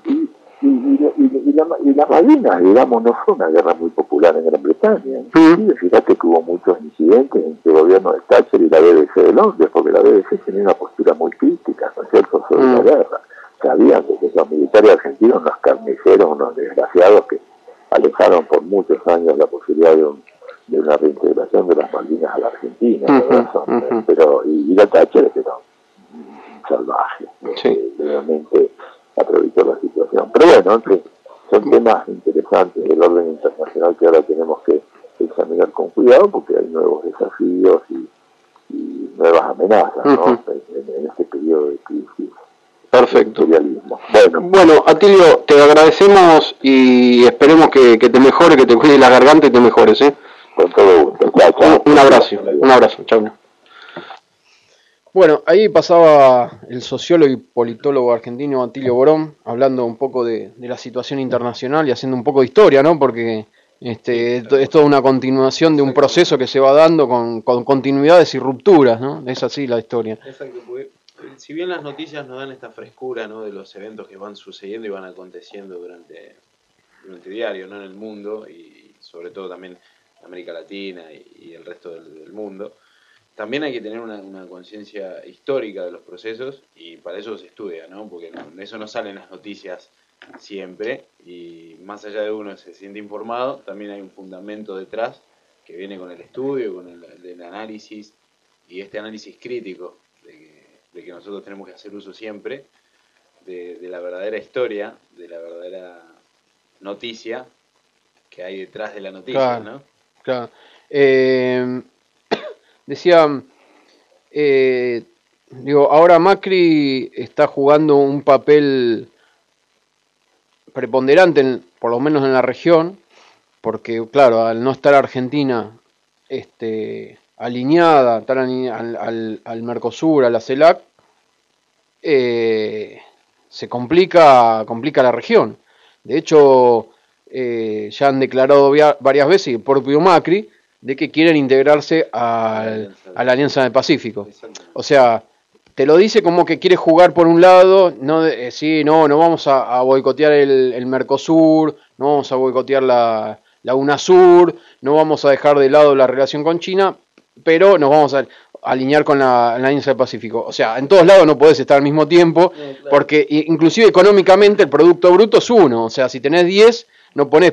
Y la Malvinas, digamos, no fue una guerra muy popular en Gran Bretaña. Y fíjate que hubo muchos incidentes entre el gobierno de Thatcher y la BBC de Londres, porque la BBC tenía una postura muy crítica, ¿no es cierto?, sobre la guerra. Sabían que los militares argentinos, unos carniceros, unos desgraciados que alejaron por muchos años la posibilidad de una reintegración de las Malvinas a la Argentina, pero y la Thatcher era salvaje, realmente aprovechó la situación. Pero bueno, en fin, son temas interesantes del orden internacional que ahora tenemos que examinar con cuidado, porque hay nuevos desafíos y nuevas amenazas, ¿no? En este periodo de crisis Perfecto. imperialismo. Bueno, Atilio, te agradecemos y esperemos que te mejore, que te cuide la garganta y te mejores, ¿eh? Con todo gusto. Chao, chao. Un abrazo, chao. Bueno, ahí pasaba el sociólogo y politólogo argentino Atilio Borón, hablando un poco de la situación internacional y haciendo un poco de historia, ¿no? Porque es toda una continuación de un proceso que se va dando con continuidades y rupturas, ¿no? Es así la historia. Exacto, porque si bien las noticias nos dan esta frescura, ¿no?, de los eventos que van sucediendo y van aconteciendo durante diario, ¿no?, en el mundo y sobre todo también en América Latina y el resto del mundo, también hay que tener una conciencia histórica de los procesos y para eso se estudia, ¿no? Porque eso no sale en las noticias siempre y más allá de uno se siente informado, también hay un fundamento detrás que viene con el estudio, con el análisis y este análisis crítico de que nosotros tenemos que hacer uso siempre de la verdadera historia, de la verdadera noticia que hay detrás de la noticia, Claro, ¿no? Claro. Decía, ahora Macri está jugando un papel preponderante, por lo menos en la región, porque claro, al no estar Argentina alineada, estar al Mercosur, a la CELAC, se complica la región. De hecho, ya han declarado varias veces el propio Macri de que quieren integrarse a la Alianza del Pacífico. O sea, te lo dice como que quiere jugar por un lado, no vamos a boicotear el Mercosur, no vamos a boicotear la UNASUR, no vamos a dejar de lado la relación con China, pero nos vamos a alinear con la Alianza del Pacífico. O sea, en todos lados no podés estar al mismo tiempo, porque inclusive económicamente el Producto Bruto es 1. O sea, si tenés 10, no poner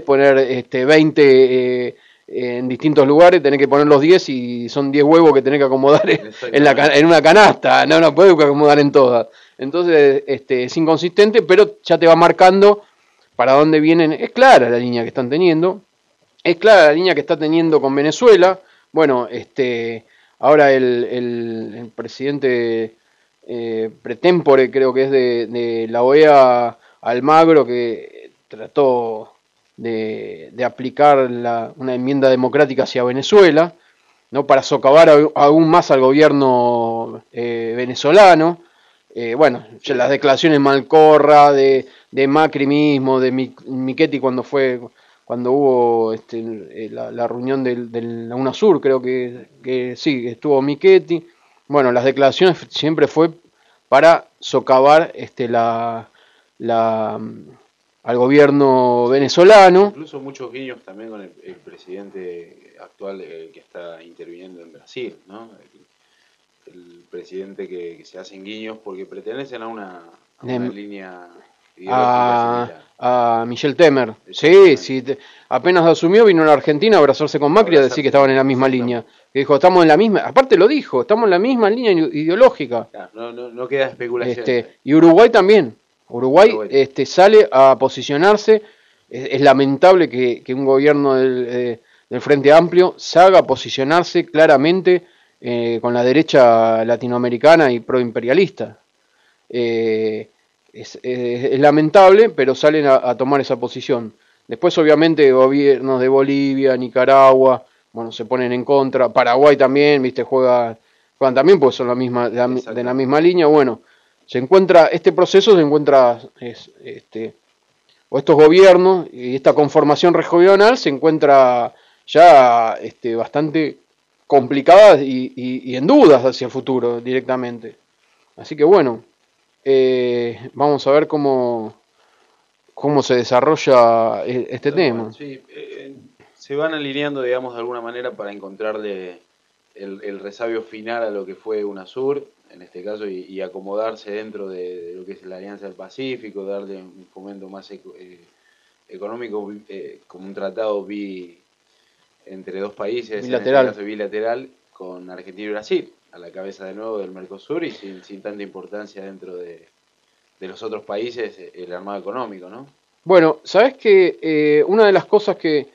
20 en distintos lugares, tenés que poner los 10 y son 10 huevos que tenés que acomodar en una canasta, no podés acomodar en todas. Entonces es inconsistente, pero ya te va marcando para dónde vienen. Es clara la línea que están teniendo, es clara la línea que está teniendo con Venezuela. Bueno, ahora el presidente pretémpore, creo que es de la OEA, Almagro, que trató de aplicar una enmienda democrática hacia Venezuela, ¿no?, para socavar aún más al gobierno venezolano. Bueno, las declaraciones Malcorra, de Macri mismo, de Michetti cuando hubo la reunión de la UNASUR, creo que sí, estuvo Michetti. Bueno, las declaraciones siempre fue para socavar al gobierno venezolano. Incluso muchos guiños también con el presidente actual que está interviniendo en Brasil, ¿no? El presidente que se hacen guiños porque pertenecen a una línea ideológica similar. A Michel Temer. Sí, apenas asumió, vino a la Argentina a abrazarse con Macri a decir que estaban en la misma línea. Que dijo, estamos en la misma, aparte lo dijo, estamos en la misma línea ideológica. Claro, no queda especulación. Y Uruguay también. Uruguay sale a posicionarse. Es lamentable que un gobierno del Frente Amplio salga a posicionarse claramente con la derecha latinoamericana y proimperialista. Es lamentable, pero salen a tomar esa posición. Después, obviamente, gobiernos de Bolivia, Nicaragua, bueno, se ponen en contra. Paraguay también, viste, juegan también porque son de la misma línea. Bueno, este proceso se encuentra, o estos gobiernos y esta conformación regional se encuentra ya bastante complicada y en dudas hacia el futuro directamente. Así que bueno, vamos a ver cómo se desarrolla este tema. Sí, se van alineando, digamos, de alguna manera para encontrarle el resabio final a lo que fue UNASUR, en este caso, y acomodarse dentro de lo que es la Alianza del Pacífico, darle un fomento más económico, como un tratado entre dos países, bilateral. En este caso bilateral, con Argentina y Brasil, a la cabeza de nuevo del Mercosur y sin tanta importancia dentro de los otros países, el armado económico, ¿no? Bueno, ¿sabés que una de las cosas que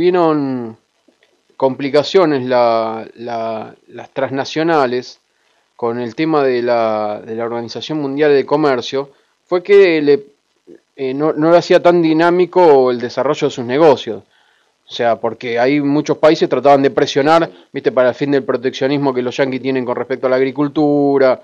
tuvieron complicaciones las transnacionales con el tema de la Organización Mundial del Comercio fue que no le hacía tan dinámico el desarrollo de sus negocios. O sea, porque ahí muchos países trataban de presionar, viste, para el fin del proteccionismo que los yanquis tienen con respecto a la agricultura,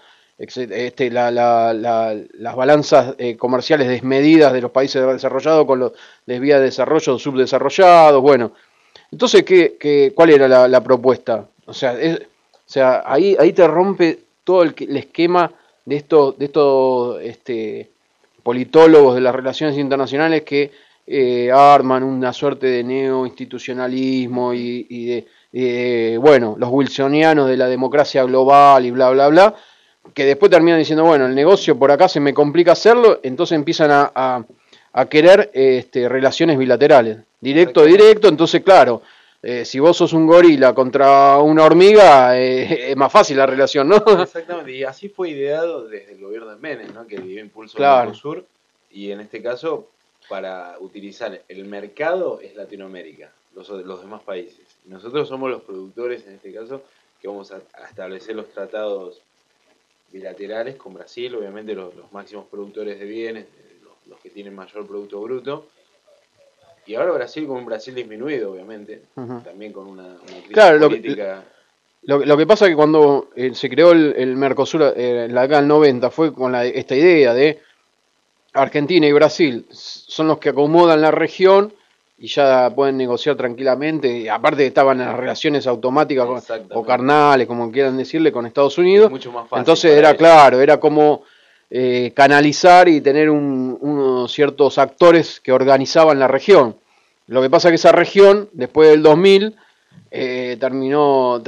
las balanzas comerciales desmedidas de los países desarrollados con los de vías de desarrollo subdesarrollados, bueno. Entonces, ¿cuál era la propuesta? O sea, ahí te rompe todo el esquema de estos politólogos de las relaciones internacionales que arman una suerte de neo-institucionalismo bueno, los wilsonianos de la democracia global y bla, bla, bla, que después terminan diciendo, bueno, el negocio por acá se me complica hacerlo, entonces empiezan a querer relaciones bilaterales, directo, entonces claro, si vos sos un gorila contra una hormiga, es más fácil la relación, ¿no? Exactamente, y así fue ideado desde el gobierno de Menem, ¿no? Que dio impulso Claro. al Mercosur, y en este caso, para utilizar el mercado es Latinoamérica, los demás países. Y nosotros somos los productores, en este caso, que vamos a establecer los tratados bilaterales con Brasil, obviamente los máximos productores de bienes, los que tienen mayor Producto Bruto. Y ahora Brasil con un Brasil disminuido, obviamente, también con una crisis política. Lo que pasa es que cuando se creó el Mercosur en la década del 90 fue con esta idea de Argentina y Brasil son los que acomodan la región y ya pueden negociar tranquilamente. Y aparte estaban en las relaciones automáticas o carnales, como quieran decirle, con Estados Unidos. Mucho más fácil. Entonces era claro, era como canalizar y tener unos ciertos actores que organizaban la región. Lo que pasa es que esa región, después del 2000, terminó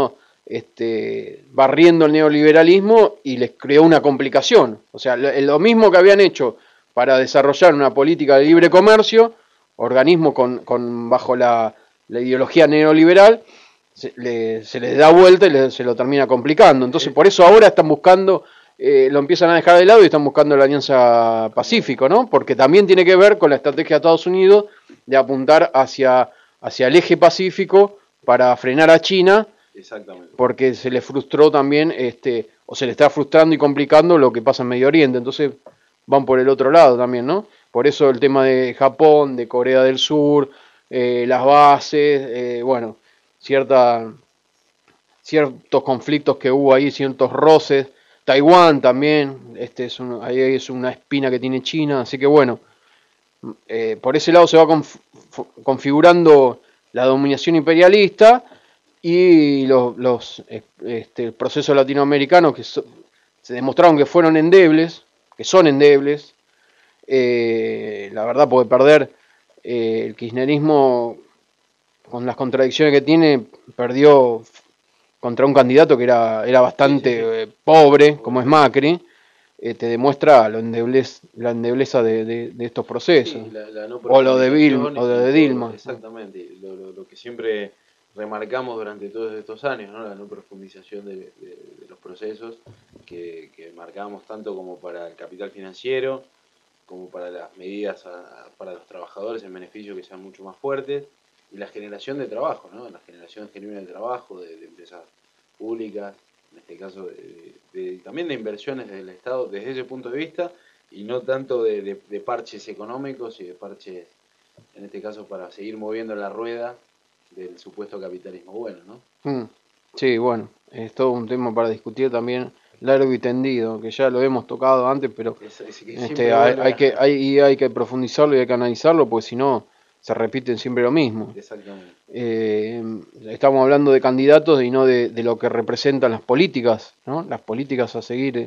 barriendo el neoliberalismo y les creó una complicación. O sea, lo mismo que habían hecho para desarrollar una política de libre comercio, organismo bajo la ideología neoliberal, se les da vuelta y se lo termina complicando. Entonces, por eso ahora están buscando, lo empiezan a dejar de lado y están buscando la Alianza Pacífico, ¿no? Porque también tiene que ver con la estrategia de Estados Unidos de apuntar hacia el eje pacífico para frenar a China. Exactamente. Porque se le frustró también, o se le está frustrando y complicando lo que pasa en Medio Oriente. Entonces van por el otro lado también, ¿no? Por eso el tema de Japón, de Corea del Sur, las bases, bueno, ciertos conflictos que hubo ahí, ciertos roces. Taiwán también, ahí es una espina que tiene China, así que bueno, por ese lado se va configurando la dominación imperialista y el proceso latinoamericano que se demostraron que fueron endebles, que son endebles. La verdad, puede perder el kirchnerismo con las contradicciones que tiene, perdió contra un candidato que era bastante pobre, como es Macri. Te demuestra la endebleza de estos procesos. Sí, la no o lo de Dilma. Exactamente, lo que siempre remarcamos durante todos estos años, ¿no? La no profundización de los procesos que marcamos tanto como para el capital financiero, como para las medidas para los trabajadores en beneficio que sean mucho más fuertes, y la generación de trabajo, ¿no? La generación genuina de trabajo de empresas públicas, en este caso también de inversiones del Estado desde ese punto de vista, y no tanto de parches económicos y de parches, en este caso, para seguir moviendo la rueda del supuesto capitalismo bueno, ¿no? Sí, bueno, es todo un tema para discutir también largo y tendido, que ya lo hemos tocado antes, pero hay que profundizarlo y hay que analizarlo, porque si no se repiten siempre lo mismo. Exactamente. Estamos hablando de candidatos y no de lo que representan las políticas, ¿no? Las políticas a seguir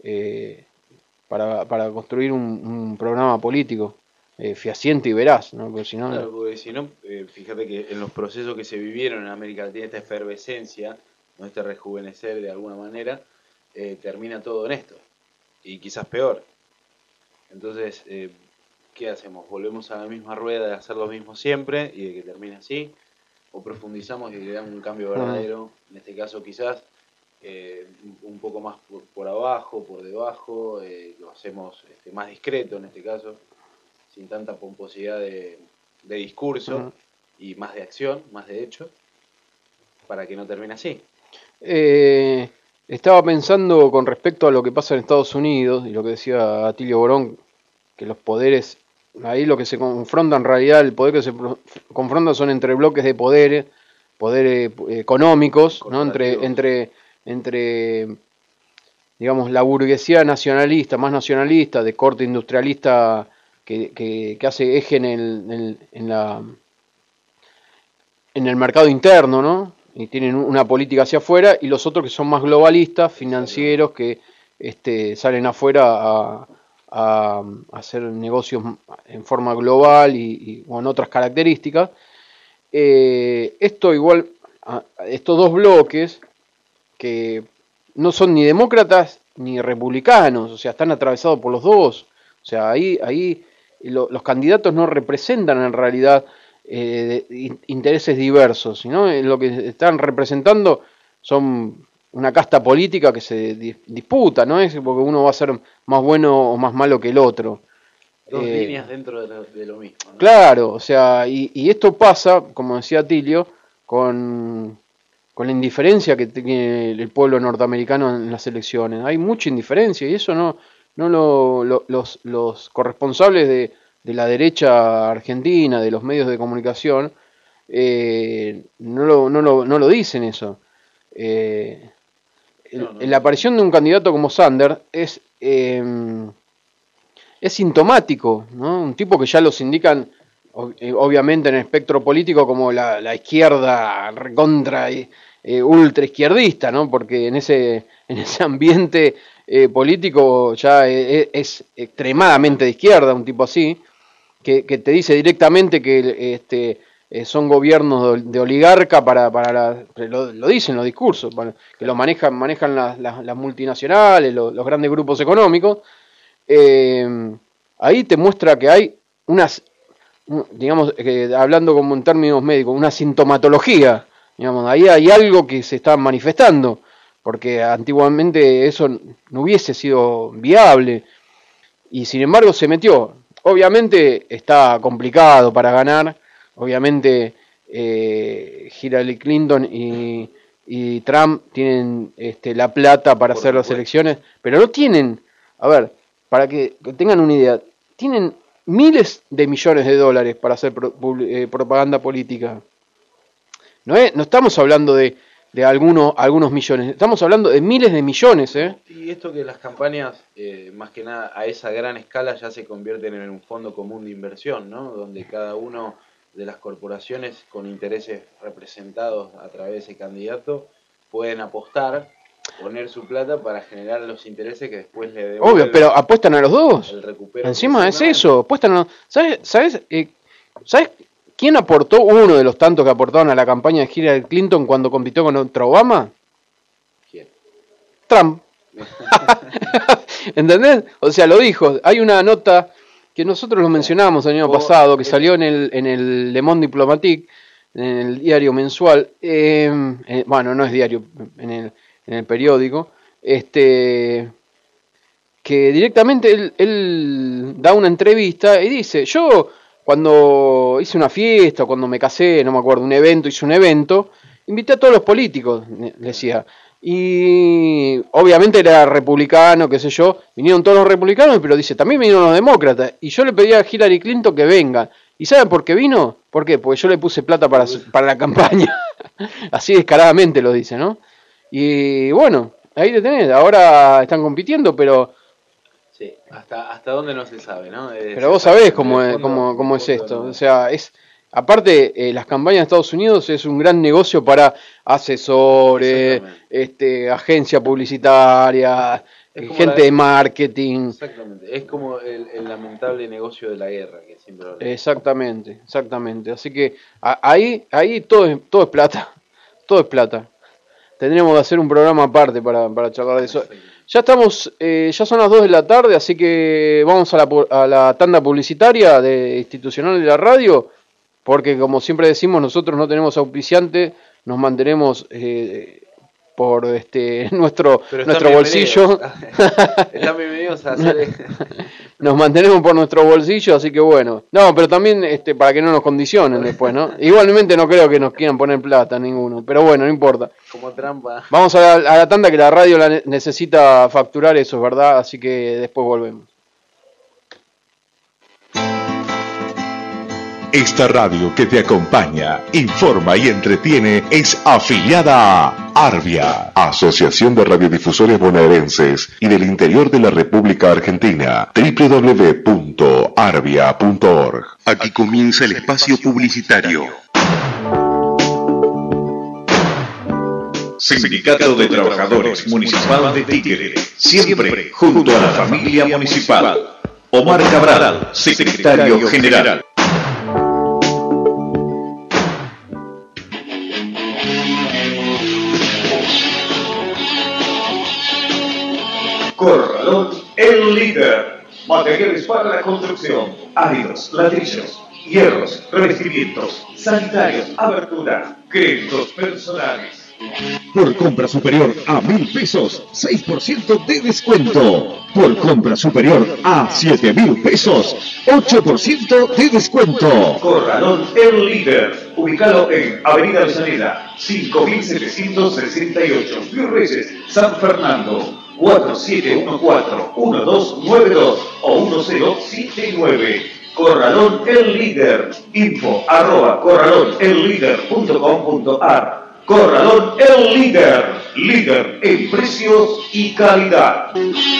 para construir un programa político fehaciente y veraz, ¿no? Porque si no, claro, porque si no, fíjate que en los procesos que se vivieron en América Latina, esta efervescencia, ¿no? Este rejuvenecer de alguna manera, termina todo en esto, y quizás peor. Entonces, ¿qué hacemos? ¿Volvemos a la misma rueda de hacer lo mismo siempre y de que termine así? ¿O profundizamos y le damos un cambio verdadero? En este caso quizás un poco más por abajo, por debajo, lo hacemos más discreto en este caso, sin tanta pomposidad de discurso y más de acción, más de hecho, para que no termine así. Estaba pensando con respecto a lo que pasa en Estados Unidos y lo que decía Atilio Borón, que los poderes, ahí lo que se confronta en realidad, el poder que se confronta son entre bloques de poderes económicos, ¿no? Entre digamos, la burguesía nacionalista, más nacionalista, de corte industrialista, que hace eje en el mercado interno, ¿no? Y tienen una política hacia afuera, y los otros que son más globalistas, financieros, que salen afuera a hacer negocios en forma global y con otras características. Esto igual, estos dos bloques que no son ni demócratas ni republicanos, o sea, están atravesados por los dos. O sea, ahí los candidatos no representan en realidad intereses diversos, sino lo que están representando son una casta política que se disputa, no es porque uno va a ser más bueno o más malo que el otro. Dos líneas dentro de lo mismo, ¿no? Claro, o sea, y esto pasa, como decía Tilio, con la indiferencia que tiene el pueblo norteamericano en las elecciones. Hay mucha indiferencia y eso no los corresponsables de la derecha argentina, de los medios de comunicación, no lo dicen eso. La aparición de un candidato como Sanders es sintomático, ¿no? Un tipo que ya los indican, obviamente en el espectro político, como la izquierda recontra ultra izquierdista, ¿no? Porque en ese ambiente político ya es extremadamente de izquierda, un tipo así, que te dice directamente que son gobiernos de oligarca lo dicen los discursos, que lo manejan las multinacionales, los grandes grupos económicos. Ahí te muestra que hay digamos, hablando como en términos médicos, una sintomatología, digamos, ahí hay algo que se está manifestando, porque antiguamente eso no hubiese sido viable, y sin embargo se metió. Obviamente está complicado para ganar, obviamente Hillary Clinton y Trump tienen la plata para hacer las elecciones, pero no tienen, a ver, para que tengan una idea, tienen miles de millones de dólares para hacer propaganda política. No estamos hablando de algunos millones, estamos hablando de miles de millones. Y esto que las campañas, más que nada a esa gran escala, ya se convierten en un fondo común de inversión, ¿no? Donde cada uno de las corporaciones con intereses representados a través de ese candidato pueden apostar, poner su plata para generar los intereses que después le devuelven. Obvio, pero apuestan a los dos. El recupero. Encima es eso, apuestan a los... ¿Sabes quién aportó, uno de los tantos que aportaron a la campaña de Hillary Clinton cuando compitió contra Obama? ¿Quién? Trump. ¿Entendés? O sea, lo dijo. Hay una nota que nosotros lo mencionamos el año pasado, que salió en el Le Monde Diplomatique, en el diario mensual. Bueno, no es diario, en el periódico. Que directamente él da una entrevista y dice: yo cuando hice una fiesta, cuando me casé, no me acuerdo, hice un evento, invité a todos los políticos, decía, y obviamente era republicano, qué sé yo, vinieron todos los republicanos, pero dice, también vinieron los demócratas, y yo le pedí a Hillary Clinton que venga, ¿y saben por qué vino? ¿Por qué? Porque yo le puse plata para la campaña, así descaradamente lo dice, ¿no? Y bueno, ahí te tenés, ahora están compitiendo, pero... Sí, hasta dónde no se sabe, ¿no? Pero vos sabés cómo es esto. O sea, aparte, las campañas de Estados Unidos es un gran negocio para asesores, agencia publicitaria, gente de marketing. Exactamente, es como el lamentable negocio de la guerra que siempre hablamos. Exactamente. Así que ahí todo es plata, todo es plata. Tendríamos que hacer un programa aparte para charlar de eso. Ya estamos, ya son las 2 de la tarde, así que vamos a la tanda publicitaria institucional de la radio, porque como siempre decimos, nosotros no tenemos auspiciante, nos mantenemos por nuestro bolsillo. Están bienvenidos a hacer nos mantenemos por nuestro bolsillo, así que bueno. No, pero también para que no nos condicionen después, ¿no? Igualmente no creo que nos quieran poner plata ninguno, pero bueno, no importa. Como trampa. Vamos a la tanda, que la radio necesita facturar, eso es verdad, así que después volvemos. Esta radio que te acompaña, informa y entretiene es afiliada a Arbia, Asociación de Radiodifusores Bonaerenses y del Interior de la República Argentina, www.arbia.org. Aquí comienza el espacio publicitario. Sindicato de Trabajadores Municipal de Tigre, siempre junto a la familia municipal. Omar Cabral, secretario general. Corralón, el líder. Materiales para la construcción, áridos, ladrillos, hierros, revestimientos, sanitarios, abertura, créditos personales. Por compra superior a 1.000 pesos, 6% de descuento. Por compra superior a 7.000 pesos, 8% de descuento. Corralón, el líder. Ubicado en Avenida Avellaneda, 5768, Virreyes, San Fernando. 4714-1292 o 1079. Corralón el líder. info@corralonellíder.com.ar. Corralón el líder. Líder en precios y calidad.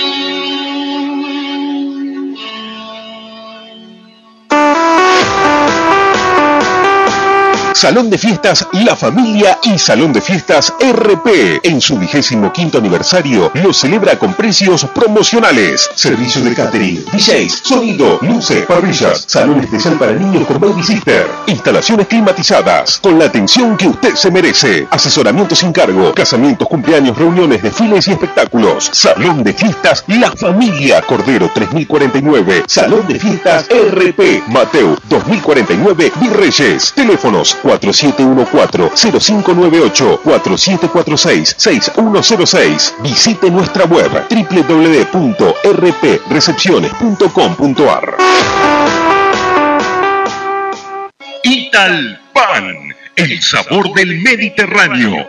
Salón de Fiestas La Familia y Salón de Fiestas RP, en su 25º aniversario, lo celebra con precios promocionales. Servicio de catering, DJs, sonido, luces, parrillas, salón especial para niños con baby sister, instalaciones climatizadas, con la atención que usted se merece. Asesoramiento sin cargo, casamientos, cumpleaños, reuniones, desfiles y espectáculos. Salón de Fiestas La Familia, Cordero 3049, Salón de Fiestas RP, Mateo 2049, Virreyes. Teléfonos 4714-0598, 4746-6106. Visite nuestra web www.rprecepciones.com.ar. Italpan, el sabor del Mediterráneo.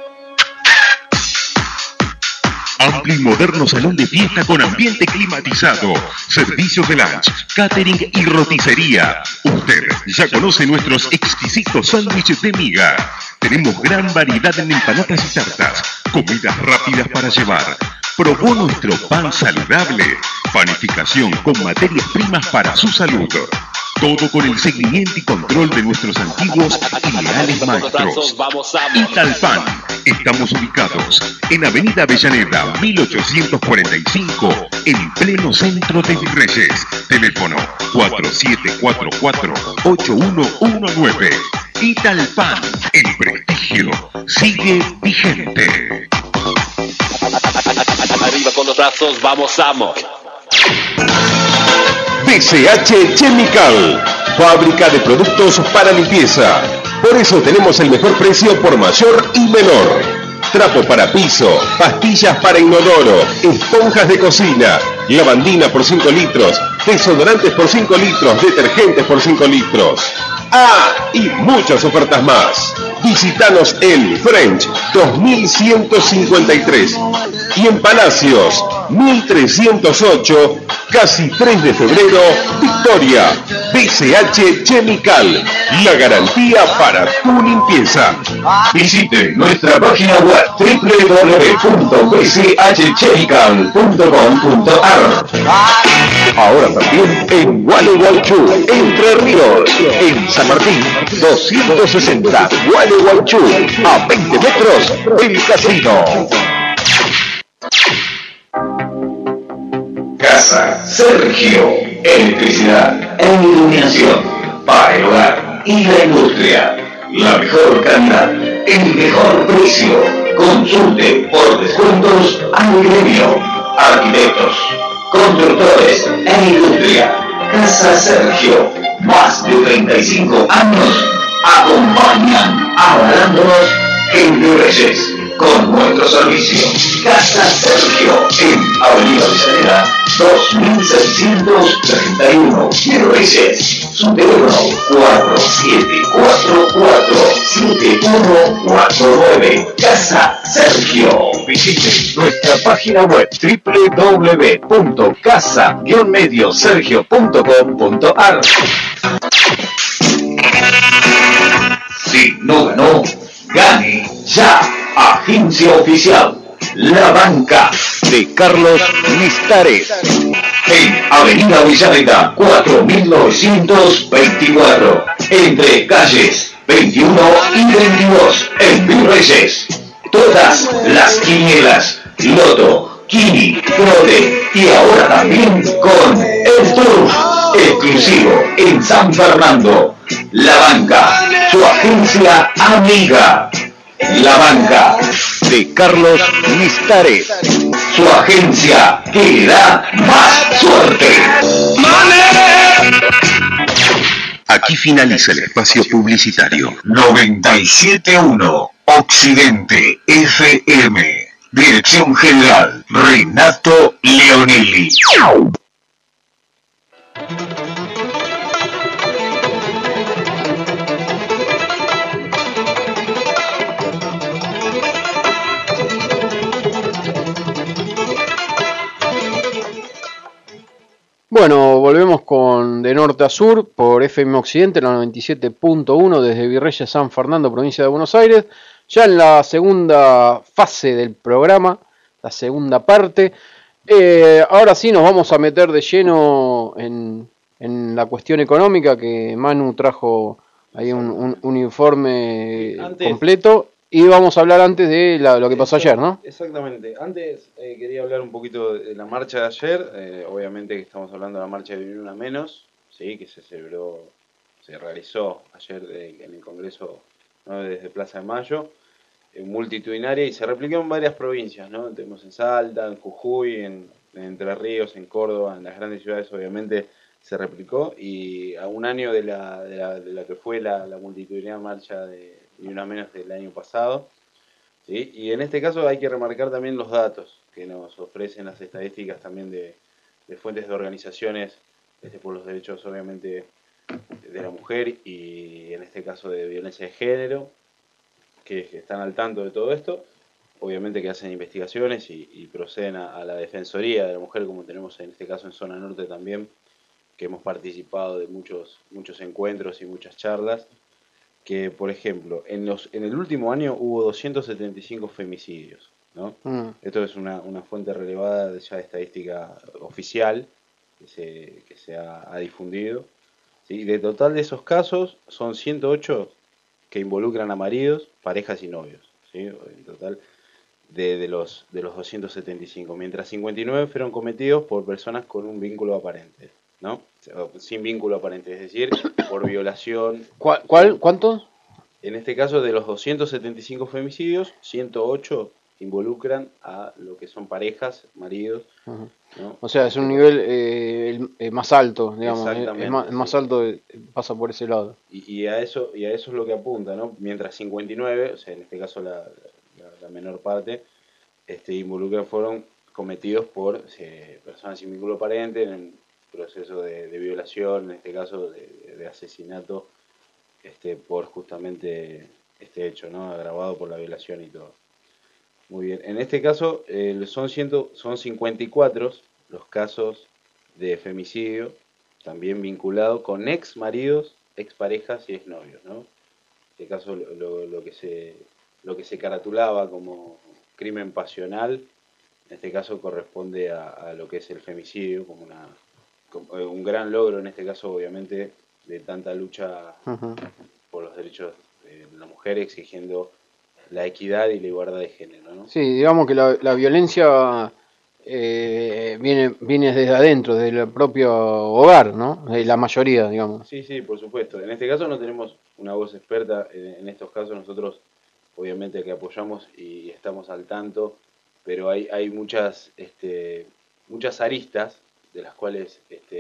Amplio y moderno salón de fiesta con ambiente climatizado, servicios de lunch, catering y roticería. Usted ya conoce nuestros exquisitos sándwiches de miga. Tenemos gran variedad en empanadas y tartas, comidas rápidas para llevar. Probó nuestro pan saludable, panificación con materias primas para su salud. Todo con el seguimiento y control de nuestros antiguos y leales maestros. Italpan. Estamos ubicados en Avenida Avellaneda, 1845, en pleno centro de Virreyes. Teléfono 4744-8119. Italpan. El prestigio sigue vigente. Arriba con los brazos, vamos, amo. BCH Chemical, fábrica de productos para limpieza. Por eso tenemos el mejor precio por mayor y menor. Trapo para piso, pastillas para inodoro, esponjas de cocina, lavandina por 5 litros, desodorantes por 5 litros, detergentes por 5 litros. Ah, y muchas ofertas más. Visítanos en French 2153 y en Palacios 1308, casi 3 de febrero, Victoria. BCH Chemical, la garantía para tu limpieza. Visite nuestra página web www.bchchemical.com.ar. Ahora también en Gualeguaychú, Entre Ríos, en San Martín 260, Gualeguaychú, a 20 metros del casino. Casa Sergio, electricidad e iluminación para el hogar y la industria. La mejor calidad, el mejor precio. Consulte por descuentos al gremio. Arquitectos, constructores e industria. Casa Sergio, más de 35 años acompañan avalándonos en Virreyes. con nuestro servicio. Casa Sergio en Avenida Avellaneda 2631 Mil Reyes. Su teléfono 4744-7149. Casa Sergio. Visite nuestra página web www.casa-mediosergio.com.ar. Si no ganó, gane ya. Agencia oficial La Banca de Carlos Mistares en Avenida Avellaneda 4924, entre calles 21 y 22 en Virreyes. Todas las quinielas, loto, Kini, Trote y ahora también con el Tour exclusivo en San Fernando. La Banca, su agencia amiga. La Banca de Carlos Mistares, su agencia que le da más suerte. Aquí finaliza el espacio publicitario. 97.1 Occidente FM. Dirección General Renato Leonelli. Bueno, volvemos con De Norte a Sur por FM Occidente, la 97.1 desde Virreyes San Fernando, provincia de Buenos Aires. Ya en la segunda fase del programa, la segunda parte. Ahora sí nos vamos a meter de lleno en la cuestión económica, que Manu trajo ahí un informe completo. Y vamos a hablar antes de lo que pasó ayer, ¿no? Exactamente. Antes quería hablar un poquito de la marcha de ayer. Obviamente que estamos hablando de la marcha de Ni Una Menos, ¿sí? Que se realizó ayer en el Congreso, ¿no? Desde Plaza de Mayo, multitudinaria, y se replicó en varias provincias, ¿no? Tenemos en Salta, en Jujuy, en Entre Ríos, en Córdoba, en las grandes ciudades obviamente se replicó, y a un año de la que fue la multitudinaria marcha de Ni Una Menos del año pasado, ¿sí? Y en este caso hay que remarcar también los datos que nos ofrecen las estadísticas también de fuentes de organizaciones por los derechos obviamente de la mujer, y en este caso de violencia de género, que están al tanto de todo esto, obviamente que hacen investigaciones y proceden a la Defensoría de la Mujer, como tenemos en este caso en Zona Norte también, que hemos participado de muchos encuentros y muchas charlas, que por ejemplo, en el último año hubo 275 femicidios, ¿no? Esto es una fuente relevada ya de estadística oficial que se ha difundido, ¿sí? De total de esos casos son 108 que involucran a maridos, parejas y novios, ¿sí? En total de los 275, mientras 59 fueron cometidos por personas con un vínculo aparente, ¿no? Sin vínculo aparente, es decir, por violación. ¿Cuántos? En este caso, de los 275 femicidios, 108 involucran a lo que son parejas, maridos, Uh-huh. ¿no? O sea, es un nivel más alto, digamos, Exactamente, más sí. alto, pasa por ese lado. Y a eso es lo que apunta, ¿no? Mientras 59, o sea, en este caso la menor parte, fueron cometidos por personas sin vínculo aparente en un proceso de violación, en este caso de asesinato, por justamente este hecho, ¿no? Agravado por la violación y todo. Muy bien, en este caso son 54 los casos de femicidio, también vinculado con ex maridos, ex parejas y ex novios, ¿no? En este caso lo que se caratulaba como crimen pasional, en este caso corresponde a lo que es el femicidio, como un gran logro en este caso obviamente de tanta lucha Uh-huh. por los derechos de la mujer, exigiendo la equidad y la igualdad de género, ¿no? Sí, digamos que la violencia viene desde adentro, del propio hogar, ¿no? La mayoría, digamos. Sí, por supuesto. En este caso no tenemos una voz experta en estos casos. Nosotros, obviamente, que apoyamos y estamos al tanto, pero hay muchas aristas de las cuales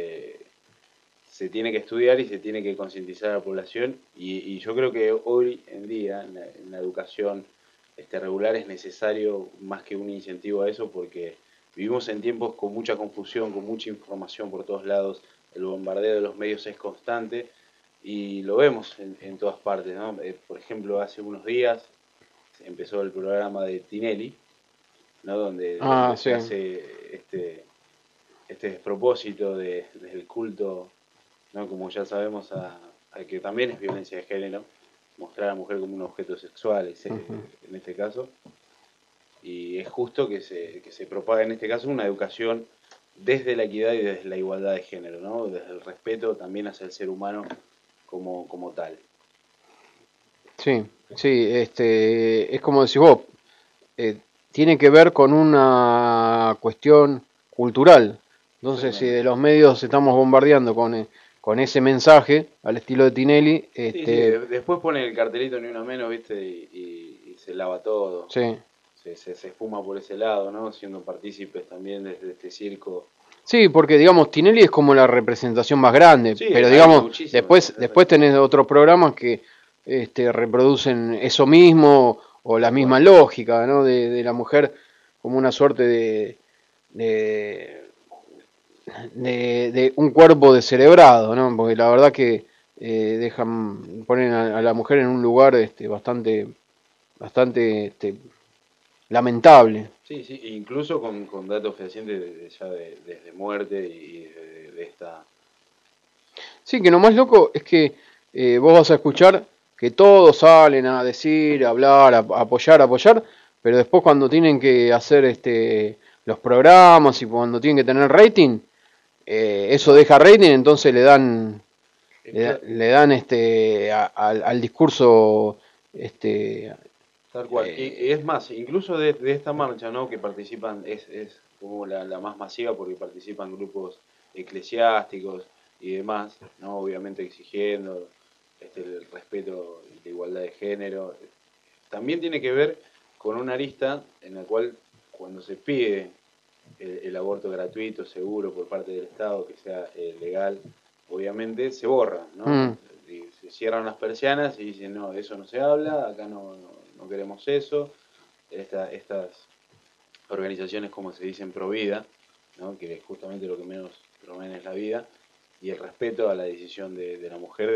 se tiene que estudiar y se tiene que concientizar a la población. Y yo creo que hoy en día, en la educación, regular es necesario más que un incentivo a eso, porque vivimos en tiempos con mucha confusión, con mucha información por todos lados, el bombardeo de los medios es constante y lo vemos en todas partes, ¿no? Por ejemplo, hace unos días empezó el programa de Tinelli, ¿no? Donde Sí. se hace este despropósito del culto, ¿no? Como ya sabemos, a que también es violencia de género, mostrar a la mujer como un objeto sexual, en este caso. Y es justo que se propague en este caso una educación desde la equidad y desde la igualdad de género, ¿no? Desde el respeto también hacia el ser humano como tal. Sí, sí, es como decís vos, tiene que ver con una cuestión cultural. Entonces, si de los medios estamos bombardeando con ese mensaje al estilo de Tinelli, Sí, después pone el cartelito ni una menos, ¿viste? Y se lava todo. sí. Se espuma por ese lado, ¿no? Siendo partícipes también desde este circo. Sí, porque digamos, Tinelli es como la representación más grande, Sí, pero hay digamos, muchísimas. después tenés otros programas que reproducen eso mismo o la misma lógica, ¿no? De la mujer como una suerte de, de un cuerpo descerebrado, ¿no? Porque la verdad que ponen a la mujer en un lugar bastante lamentable. Sí, sí, incluso con datos fehacientes desde muerte y de esta... Sí, que lo más loco es que vos vas a escuchar que todos salen a decir, a hablar, a apoyar, pero después cuando tienen que hacer los programas y cuando tienen que tener rating, eso deja rating, entonces le dan al discurso Tal cual. Y es más, incluso de esta marcha, ¿no? Que participan, es como la más masiva porque participan grupos eclesiásticos y demás, ¿no? Obviamente exigiendo el respeto y la igualdad de género. También tiene que ver con una arista en la cual cuando se pide el aborto gratuito, seguro, por parte del Estado, que sea legal, obviamente se borra, ¿no? Y se cierran las persianas y dicen, no, de eso no se habla, acá no queremos eso. Estas organizaciones, como se dicen, pro vida, ¿no? Que es justamente lo que menos promueven es la vida, y el respeto a la decisión de la mujer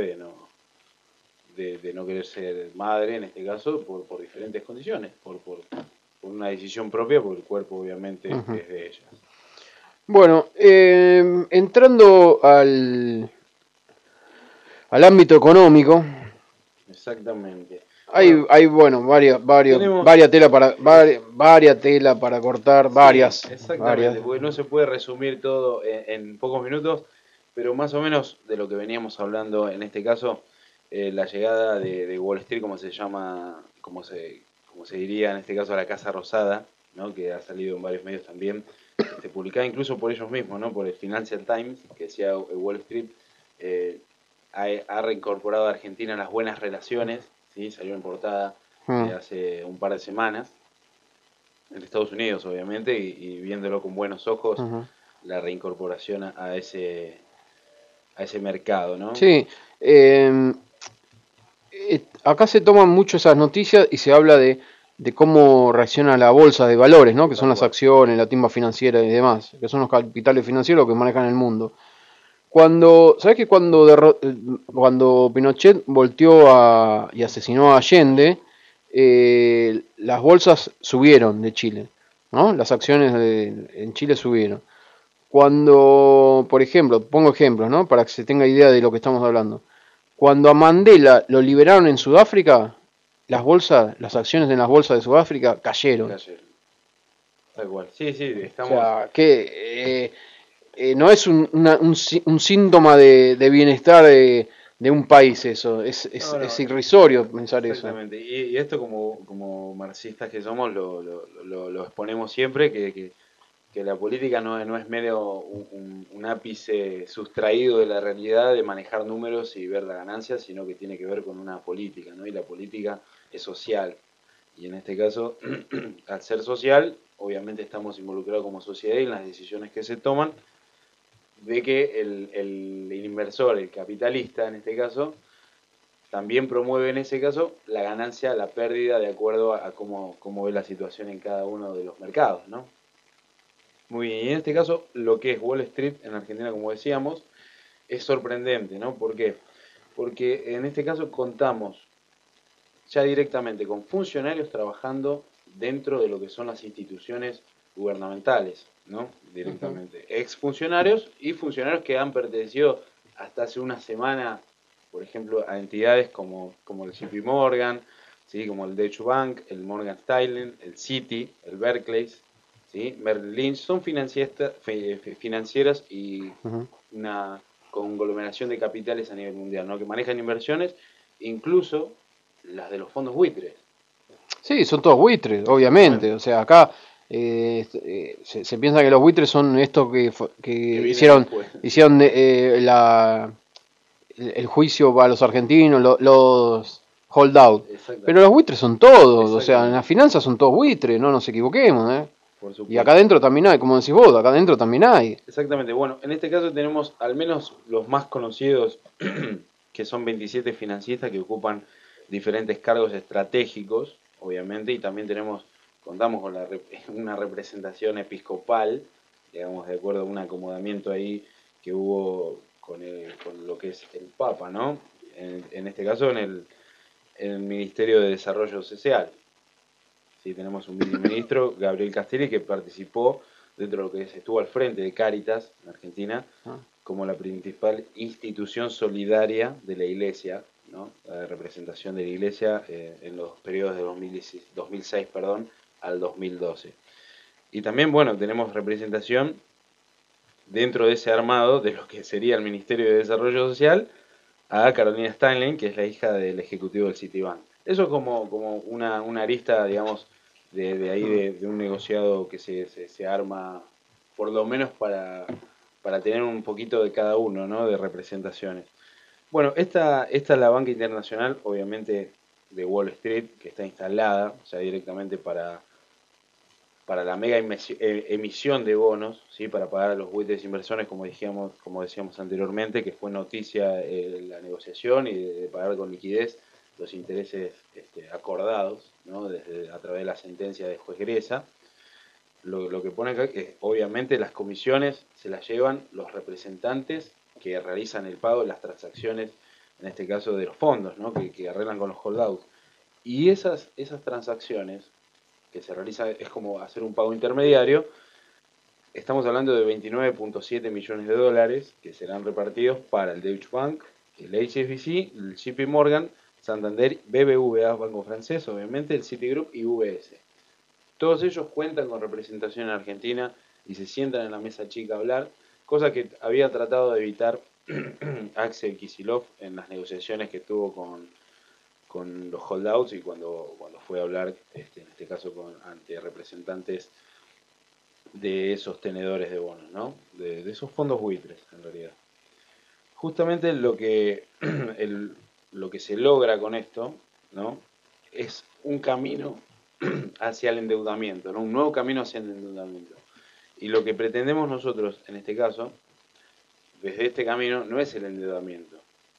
de no querer ser madre, en este caso, por diferentes condiciones, por una decisión propia, porque el cuerpo obviamente es de ellas. Bueno, entrando al ámbito económico, Exactamente. hay bueno, varias tela para cortar, varias. Exactamente, porque no se puede resumir todo en pocos minutos, pero más o menos de lo que veníamos hablando en este caso, la llegada de Wall Street, como se llama, como se diría en este caso, a la Casa Rosada, ¿no? Que ha salido en varios medios también, publicada incluso por ellos mismos, ¿no? Por el Financial Times, que decía Wall Street ha reincorporado a Argentina en las buenas relaciones, ¿sí? Salió en portada hace un par de semanas, en Estados Unidos obviamente, y viéndolo con buenos ojos, la reincorporación a ese mercado, ¿no? Sí, acá se toman mucho esas noticias y se habla de cómo reacciona la bolsa de valores, ¿no? Que son las acciones, la timba financiera y demás, que son los capitales financieros que manejan el mundo. ¿Sabés que cuando Pinochet volteó y asesinó a Allende, las bolsas subieron de Chile, ¿no? Las acciones en Chile subieron. Cuando, por ejemplo, pongo ejemplos, ¿no? Para que se tenga idea de lo que estamos hablando. Cuando a Mandela lo liberaron en Sudáfrica, las acciones en las bolsas de Sudáfrica cayeron. Tal cual. Sí, estamos... O sea, que no es un síntoma de bienestar de un país eso, es irrisorio pensar exactamente. Eso. Y esto como marxistas que somos lo exponemos siempre, que la política no es mero un ápice sustraído de la realidad de manejar números y ver la ganancia, sino que tiene que ver con una política, ¿no? Y la política es social. Y en este caso, al ser social, obviamente estamos involucrados como sociedad y en las decisiones que se toman, de que el inversor, el capitalista en este caso, también promueve en ese caso la ganancia, la pérdida, de acuerdo a cómo ve la situación en cada uno de los mercados, ¿no? Muy bien, y en este caso, lo que es Wall Street en Argentina, como decíamos, es sorprendente, ¿no? ¿Por qué? Porque en este caso contamos ya directamente con funcionarios trabajando dentro de lo que son las instituciones gubernamentales, ¿no? Directamente. Exfuncionarios y funcionarios que han pertenecido hasta hace una semana, por ejemplo, a entidades como el JP Morgan, ¿sí? Como el Deutsche Bank, el Morgan Stanley, el Citi, el Barclays, ¿sí? Merrill Lynch, son financieras y una conglomeración de capitales a nivel mundial, ¿no? Que manejan inversiones, incluso las de los fondos buitres. Sí, son todos buitres, obviamente. Bueno. O sea, acá se piensa que los buitres son estos que vienen hicieron, después. hicieron el juicio para los argentinos, los holdout. Exactamente. Pero los buitres son todos, o sea, en Exactamente. las finanzas son todos buitres, no nos equivoquemos, ¿eh? Por supuesto. Y acá adentro también hay, como decís vos, acá adentro también hay. Exactamente. Bueno, en este caso tenemos al menos los más conocidos, que son 27 financistas que ocupan diferentes cargos estratégicos, obviamente, y también contamos con una representación episcopal, digamos, de acuerdo a un acomodamiento ahí que hubo con lo que es el Papa, ¿no? En este caso en el Ministerio de Desarrollo Social. Sí, tenemos un viceministro, Gabriel Castelli, que participó dentro de lo que estuvo al frente de Cáritas en Argentina, como la principal institución solidaria de la Iglesia, ¿no? La representación de la Iglesia en los periodos de 2006 al 2012. Y también, bueno, tenemos representación dentro de ese armado de lo que sería el Ministerio de Desarrollo Social a Carolina Stanley, que es la hija del ejecutivo del Citibank. Eso es como una arista, digamos, de ahí de un negociado que se arma, por lo menos para tener un poquito de cada uno, ¿no? De representaciones. Bueno, esta es la banca internacional, obviamente, de Wall Street, que está instalada, o sea, directamente para la mega emisión de bonos, ¿sí? Para pagar a los buitres inversores, como decíamos anteriormente, que fue noticia la negociación y de pagar con liquidez los intereses acordados, ¿no? A través de la sentencia de juez Gresa. Lo que pone acá es que obviamente las comisiones se las llevan los representantes que realizan el pago de las transacciones, en este caso de los fondos, ¿no? que arreglan con los holdouts. Y esas transacciones que se realiza, es como hacer un pago intermediario. Estamos hablando de 29.7 millones de dólares que serán repartidos para el Deutsche Bank, el HSBC, el JP Morgan, Santander, BBVA, Banco Francés, obviamente, el Citigroup y UBS. Todos ellos cuentan con representación en Argentina y se sientan en la mesa chica a hablar, cosa que había tratado de evitar Axel Kicillof en las negociaciones que tuvo con los holdouts y cuando fue a hablar, en este caso ante representantes de esos tenedores de bonos, ¿no? De esos fondos buitres, en realidad. Justamente lo que se logra con esto, ¿no? Es un camino hacia el endeudamiento, ¿no? Un nuevo camino hacia el endeudamiento. Y lo que pretendemos nosotros, en este caso, desde este camino, no es el endeudamiento.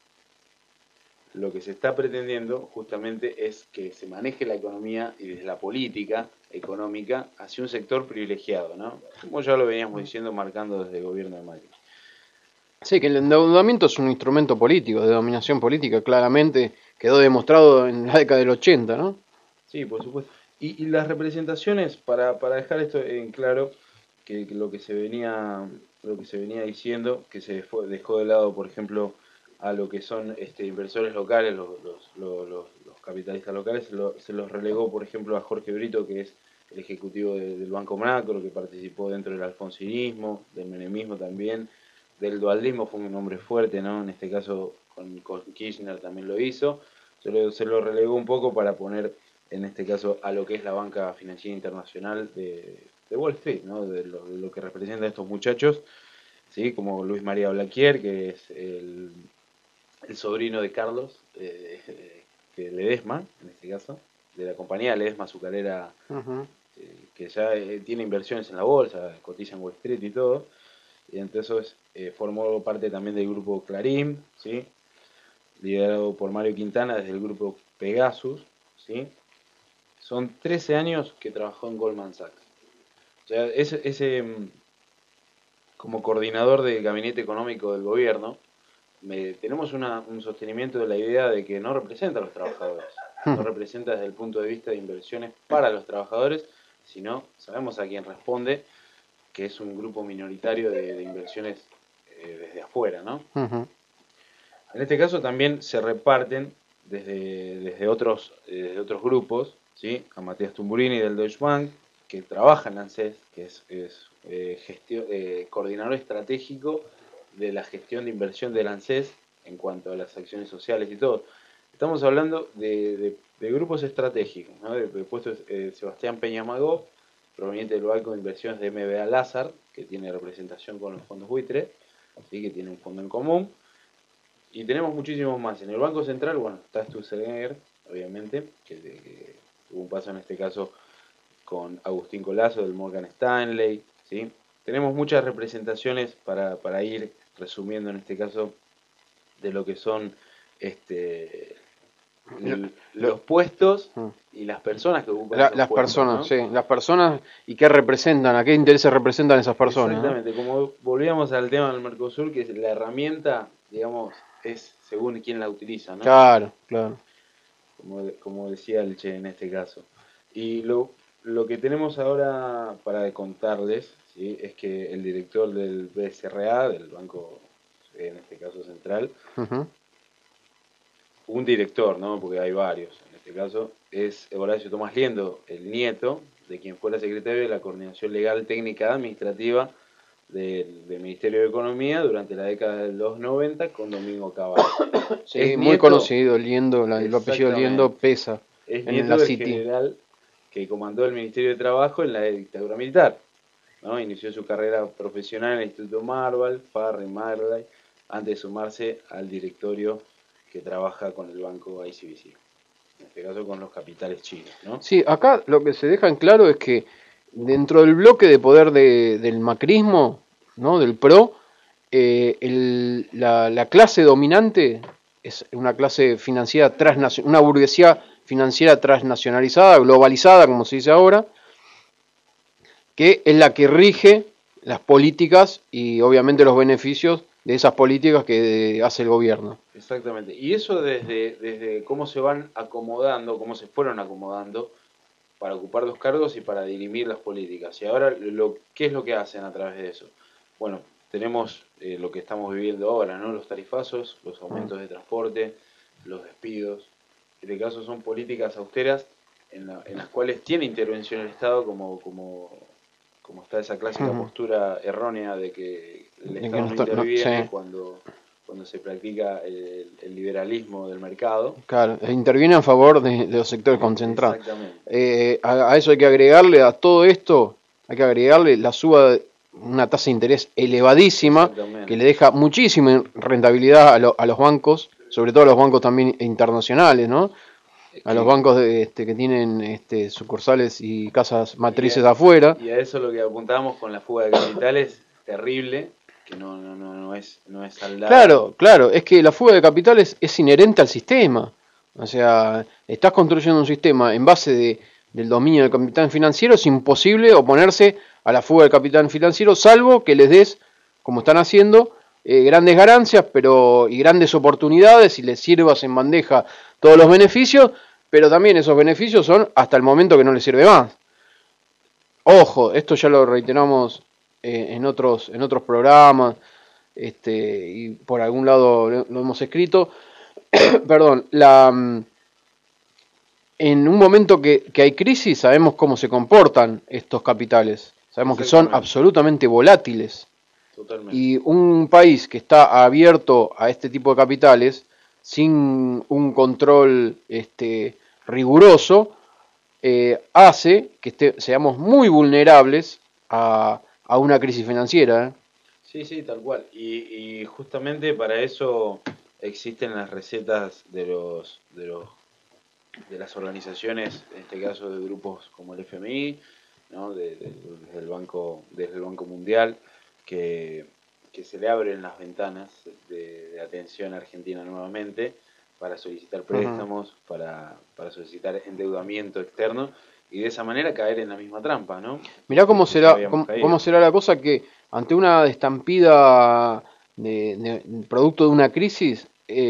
Lo que se está pretendiendo justamente es que se maneje la economía y desde la política económica hacia un sector privilegiado, ¿no? Como ya lo veníamos diciendo, marcando desde el gobierno de Macri. Sí, que el endeudamiento es un instrumento político, de dominación política, claramente quedó demostrado en la década del 80, ¿no? Sí, por supuesto. Y las representaciones, para dejar esto en claro, que lo que se venía diciendo, que se dejó de lado, por ejemplo, a lo que son inversores locales, los capitalistas locales, se los relegó, por ejemplo, a Jorge Brito, que es el ejecutivo del Banco Macro, que participó dentro del alfonsinismo, del menemismo también, del dualdismo, fue un hombre fuerte, ¿no? En este caso con Kirchner también lo hizo. Se lo relegó un poco para poner, en este caso, a lo que es la banca financiera internacional de Wall Street, ¿no? De lo que representan estos muchachos, ¿sí? Como Luis María Blaquier, que es el sobrino de Carlos, que Ledesma, en este caso, de la compañía Ledesma Azucarera, que ya tiene inversiones en la bolsa, cotiza en Wall Street y todo, y entonces formó parte también del grupo Clarín, ¿sí? liderado por Mario Quintana desde el grupo Pegasus, ¿sí? Son 13 años que trabajó en Goldman Sachs. O sea, como coordinador del gabinete económico del gobierno, tenemos un sostenimiento de la idea de que no representa a los trabajadores, no representa desde el punto de vista de inversiones para los trabajadores, sino sabemos a quién responde, que es un grupo minoritario de inversiones desde afuera, ¿no? Ujú. En este caso también se reparten desde otros grupos, ¿sí? A Matías Tumburini del Deutsche Bank, que trabaja en ANSES, que es coordinador estratégico de la gestión de inversión del ANSES en cuanto a las acciones sociales y todo. Estamos hablando de grupos estratégicos, ¿no? De puestos Sebastián Peña Magó, proveniente del Banco de Inversiones de MBA Lazard, que tiene representación con los fondos buitre, ¿sí? Que tiene un fondo en común. Y tenemos muchísimos más. En el Banco Central, bueno, está Sturzenegger, obviamente, que tuvo un paso en este caso con Agustín Colazo del Morgan Stanley, ¿sí? Tenemos muchas representaciones para ir resumiendo en este caso de lo que son los puestos y las personas que ocupan esos Las puestos, personas, ¿no? sí, las personas y qué representan, a qué intereses representan esas personas, ¿no? Exactamente, como volvíamos al tema del Mercosur, que la herramienta, digamos, es según quién la utiliza, ¿no? Claro, claro. Como decía el Che en este caso. Y lo que tenemos ahora para contarles, ¿sí? Es que el director del BSRA, del Banco, en este caso Central, Ujú. un director, ¿no? Porque hay varios, en este caso, es Horacio Tomás Liendo, el nieto de quien fuera secretario de la Coordinación Legal, Técnica, Administrativa del Ministerio de Economía durante la década de los 90 con Domingo Cavallo. Sí, Es muy nieto, conocido, Liendo, el apellido Liendo exactamente, pesa es en nieto la del City. general que comandó el Ministerio de Trabajo en la dictadura militar, ¿no? Inició su carrera profesional en el Instituto Marval, Farre, Marley, antes de sumarse al directorio que trabaja con el banco ICBC, en este caso con los capitales chinos, ¿no? Sí, acá lo que se deja en claro es que dentro del bloque de poder del macrismo, ¿no? Del PRO, la clase dominante es una clase financiera una burguesía financiera transnacionalizada, globalizada, como se dice ahora, que es la que rige las políticas y obviamente los beneficios de esas políticas que hace el gobierno. Exactamente. Y eso desde cómo se van acomodando, cómo se fueron acomodando para ocupar los cargos y para dirimir las políticas. Y ahora, ¿qué es lo que hacen a través de eso? Bueno, tenemos lo que estamos viviendo ahora, ¿no? Los tarifazos, los aumentos de transporte, los despidos. En este caso son políticas austeras en las cuales tiene intervención el Estado como está esa clásica postura errónea de que el De que Estado no no está- no, interviene sí. cuando se practica el liberalismo del mercado. Claro, interviene a favor de los sectores concentrados. Exactamente. A eso hay que agregarle, a todo esto, hay que agregarle la suba de una tasa de interés elevadísima Exactamente. que le deja muchísima rentabilidad a los bancos, sobre todo a los bancos también internacionales, ¿no? A los bancos que tienen sucursales y casas matrices afuera. Y a eso lo que apuntábamos con la fuga de capitales, terrible, que no es saldada. Claro, claro, es que la fuga de capitales es inherente al sistema. O sea, estás construyendo un sistema en base del dominio del capital financiero, es imposible oponerse a la fuga del capital financiero, salvo que les des, como están haciendo, grandes ganancias y grandes oportunidades y les sirvas en bandeja todos los beneficios, pero también esos beneficios son hasta el momento que no les sirve más. Ojo, esto ya lo reiteramos en otros programas, y por algún lado lo hemos escrito. Perdón, en un momento que hay crisis sabemos cómo se comportan estos capitales, sabemos que son absolutamente volátiles. Totalmente. Y un país que está abierto a este tipo de capitales, sin un control riguroso, hace que seamos muy vulnerables a una crisis financiera, ¿eh? Sí, tal cual. Y justamente para eso existen las recetas de las organizaciones, en este caso de grupos como el FMI, ¿no? Desde el Banco Mundial, que que se le abren las ventanas de atención a Argentina nuevamente para solicitar préstamos, para solicitar endeudamiento externo y de esa manera caer en la misma trampa, ¿no? Mirá cómo será la cosa que ante una estampida de producto de una crisis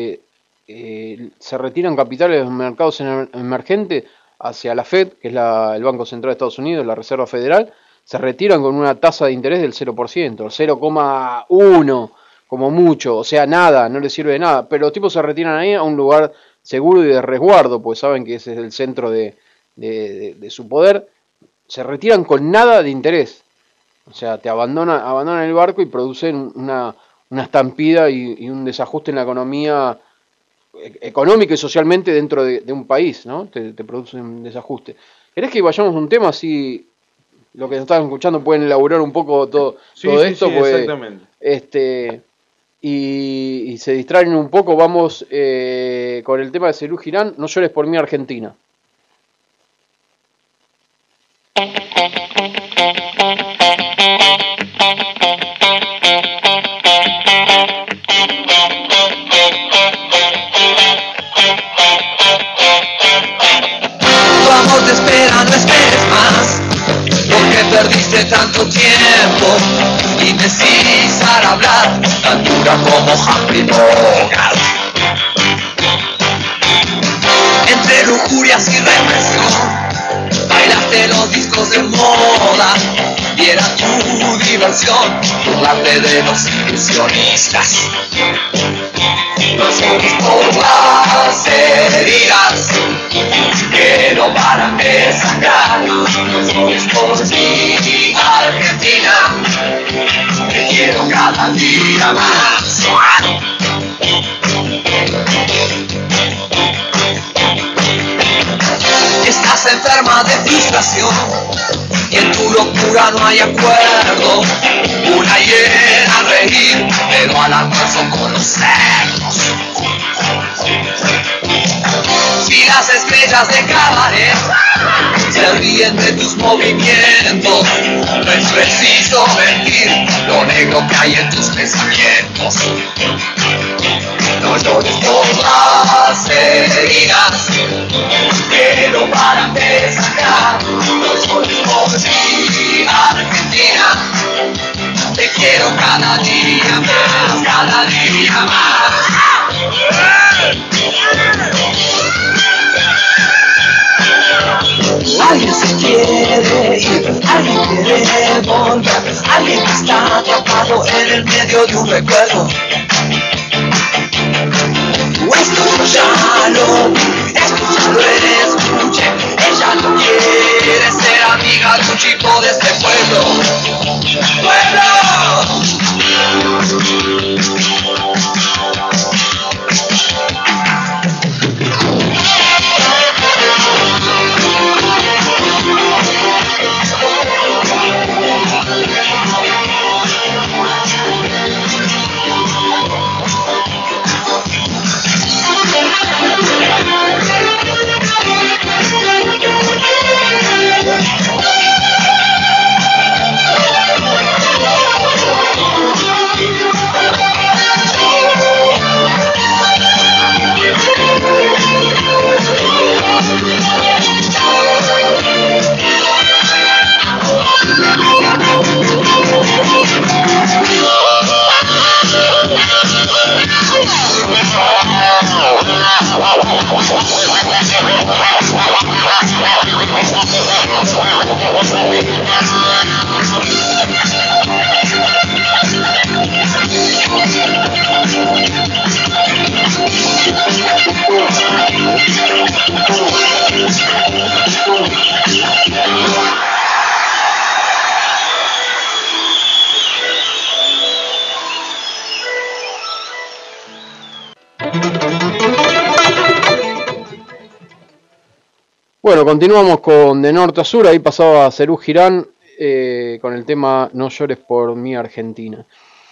se retiran capitales de los mercados emergentes hacia la Fed, que es el Banco Central de Estados Unidos, la Reserva Federal, se retiran con una tasa de interés del 0%, 0,1 como mucho, o sea, nada, no les sirve de nada, pero los tipos se retiran ahí a un lugar seguro y de resguardo, pues saben que ese es el centro de su poder, se retiran con nada de interés, o sea, te abandonan el barco y producen una estampida y un desajuste en la economía, económica y socialmente dentro de un país, ¿no? Te producen un desajuste. ¿Querés que vayamos a un tema así? Lo que nos están escuchando pueden elaborar un poco todo esto, sí, pues, exactamente. Y se distraen un poco. Vamos con el tema de Serú Girán, No llores por mí, Argentina. Tu amor te espera, no esperes más, porque perdiste tanto tiempo, indecisa al hablar, tan dura como Humphrey Bogart. Entre lujurias y represión, bailaste los discos de moda, y era tu diversión, burlarte de los ilusionistas. No llores por las heridas que no paran de sangrar. No llores por ti, Argentina, te quiero cada día más. Estás enferma de frustración y en tu locura no hay acuerdo. Una hiena a reír, pero al almuerzo con los cerdos. Y las estrellas de cabaret se ríen de tus movimientos. No es preciso mentir lo negro que hay en tus pensamientos. No llores por las heridas que no paran de sacar. No llores por ti, Argentina, te quiero cada día más, cada día más. Alguien se quiere ir, alguien quiere volver, alguien que está atrapado en el medio de un recuerdo. Esto ya lo vi, esto ya lo escuché. Ella no quiere ser amiga de un chico de este pueblo. Bueno, continuamos con De Norte a Sur. Ahí pasaba Serú Girán con el tema No llores por mí, Argentina.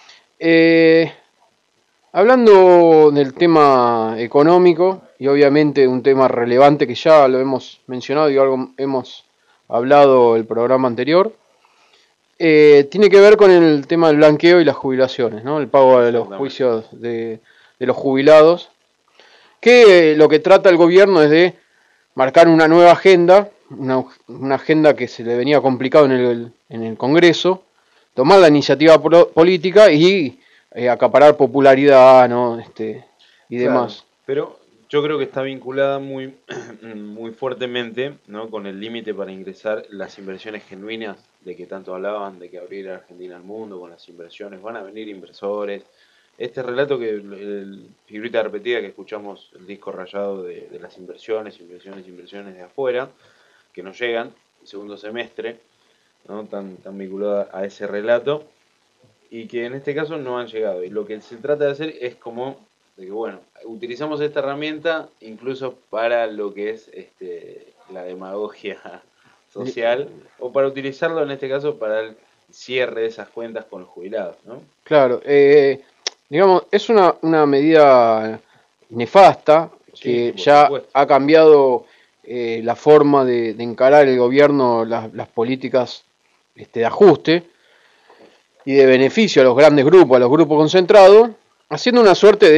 Hablando del tema económico, y obviamente un tema relevante que ya lo hemos mencionado y algo hemos hablado el programa anterior, tiene que ver con el tema del blanqueo y las jubilaciones, ¿no? El pago de los Exactamente. juicios de los jubilados, que lo que trata el gobierno es de marcar una nueva agenda, una agenda que se le venía complicado en el Congreso, tomar la iniciativa política y acaparar popularidad, ¿no? Y Claro, demás. pero yo creo que está vinculada muy, muy fuertemente, ¿no? Con el límite para ingresar las inversiones genuinas de que tanto hablaban, de que abrir Argentina al mundo con las inversiones, van a venir inversores. Este relato que figurita repetida que escuchamos, el disco rayado de las inversiones de afuera, que no llegan, el segundo semestre, ¿no? Tan vinculado a ese relato, y que en este caso no han llegado. Y lo que se trata de hacer es como de que, bueno, utilizamos esta herramienta incluso para lo que es la demagogia social, o para utilizarlo en este caso para el cierre de esas cuentas con los jubilados, ¿no? Claro, digamos, es una medida nefasta que Sí, por ya supuesto. ha cambiado la forma de encarar el gobierno las políticas de ajuste y de beneficio a los grandes grupos, a los grupos concentrados, haciendo una suerte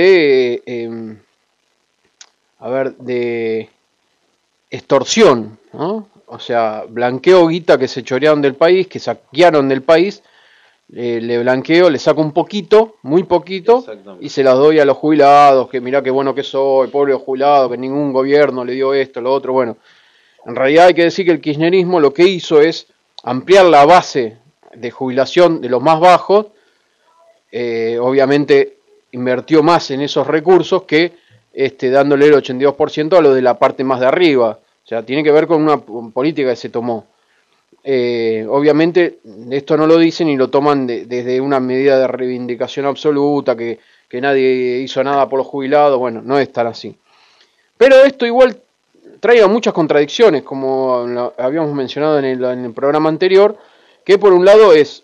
de extorsión, ¿no? O sea, blanqueo guita que se chorearon del país, que saquearon del país, le blanqueo, le saco un poquito, muy poquito, Exactamente. y se las doy a los jubilados, que mirá qué bueno que soy, pobre jubilado, que ningún gobierno le dio esto, lo otro. Bueno, en realidad hay que decir que el kirchnerismo lo que hizo es ampliar la base de jubilación de los más bajos, obviamente invirtió más en esos recursos que dándole el 82% a los de la parte más de arriba. O sea, tiene que ver con una política que se tomó. Obviamente esto no lo dicen y lo toman desde una medida de reivindicación absoluta, que nadie hizo nada por los jubilados. Bueno, no es tan así. Pero esto igual trae muchas contradicciones, como habíamos mencionado en el programa anterior, que por un lado es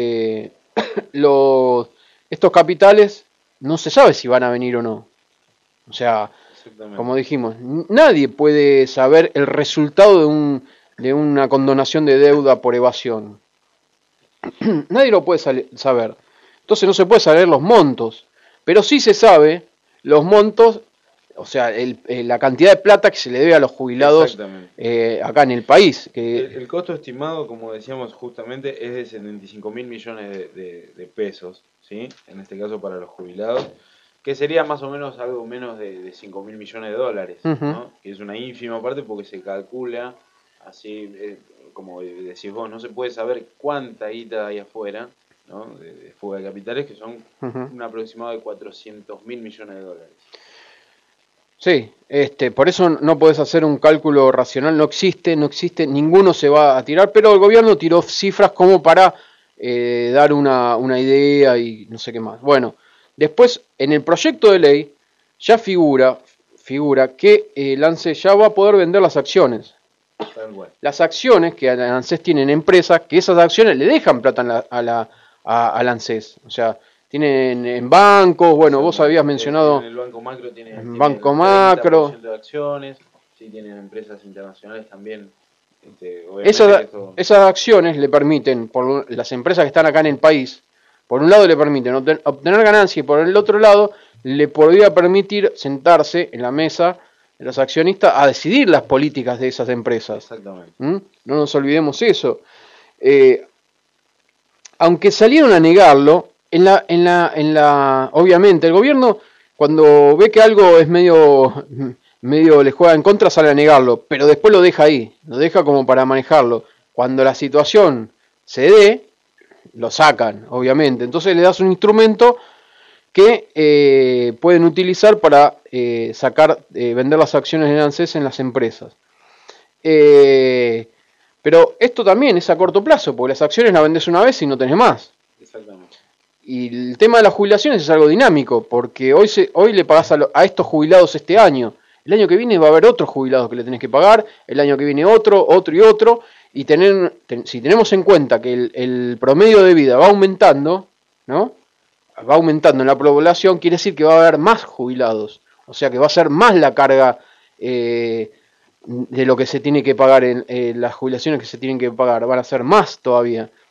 estos capitales no se sabe si van a venir o no. O sea, Exactamente. como dijimos, nadie puede saber el resultado de una condonación de deuda por evasión. Nadie lo puede saber. Entonces no se puede saber los montos, pero sí se sabe los montos, o sea, la cantidad de plata que se le debe a los jubilados acá en el país. El costo estimado, como decíamos justamente, es de 75 mil millones de pesos, ¿sí? En este caso para los jubilados, que sería más o menos algo menos de 5 mil millones de dólares, ¿no? Que es una ínfima parte porque se calcula así, como decís vos, no se puede saber cuánta guita hay afuera, ¿no? De fuga de capitales, que son un aproximado de 400 mil millones de dólares. Sí, por eso no podés hacer un cálculo racional, no existe, ninguno se va a tirar, pero el gobierno tiró cifras como para dar una idea y no sé qué más. Bueno, después en el proyecto de ley ya figura que el ANSES ya va a poder vender las acciones. Las acciones que el ANSES tiene en empresas, que esas acciones le dejan plata al ANSES, o sea, tienen en bancos, bueno, vos habías mencionado. En el Banco Macro tiene Banco Macro. 30% de acciones, sí, tienen empresas internacionales también. Esas acciones le permiten, por las empresas que están acá en el país, por un lado le permiten obtener ganancia y por el otro lado le podría permitir sentarse en la mesa de los accionistas a decidir las políticas de esas empresas. Exactamente. No nos olvidemos eso. Aunque salieron a negarlo, obviamente el gobierno cuando ve que algo es medio le juega en contra sale a negarlo, pero después lo deja ahí, lo deja como para manejarlo. Cuando la situación se dé, lo sacan, obviamente. Entonces le das un instrumento que pueden utilizar para vender las acciones de ANSES en las empresas. Pero esto también es a corto plazo, porque las acciones las vendes una vez y no tenés más. Exactamente. Y el tema de las jubilaciones es algo dinámico, porque hoy le pagás a estos jubilados este año. El año que viene va a haber otros jubilados que le tenés que pagar, el año que viene otro y otro. Y si tenemos en cuenta que el promedio de vida va aumentando, ¿no? Va aumentando en la población, quiere decir que va a haber más jubilados. O sea que va a ser más la carga de lo que se tiene que pagar, las jubilaciones que se tienen que pagar, van a ser más todavía.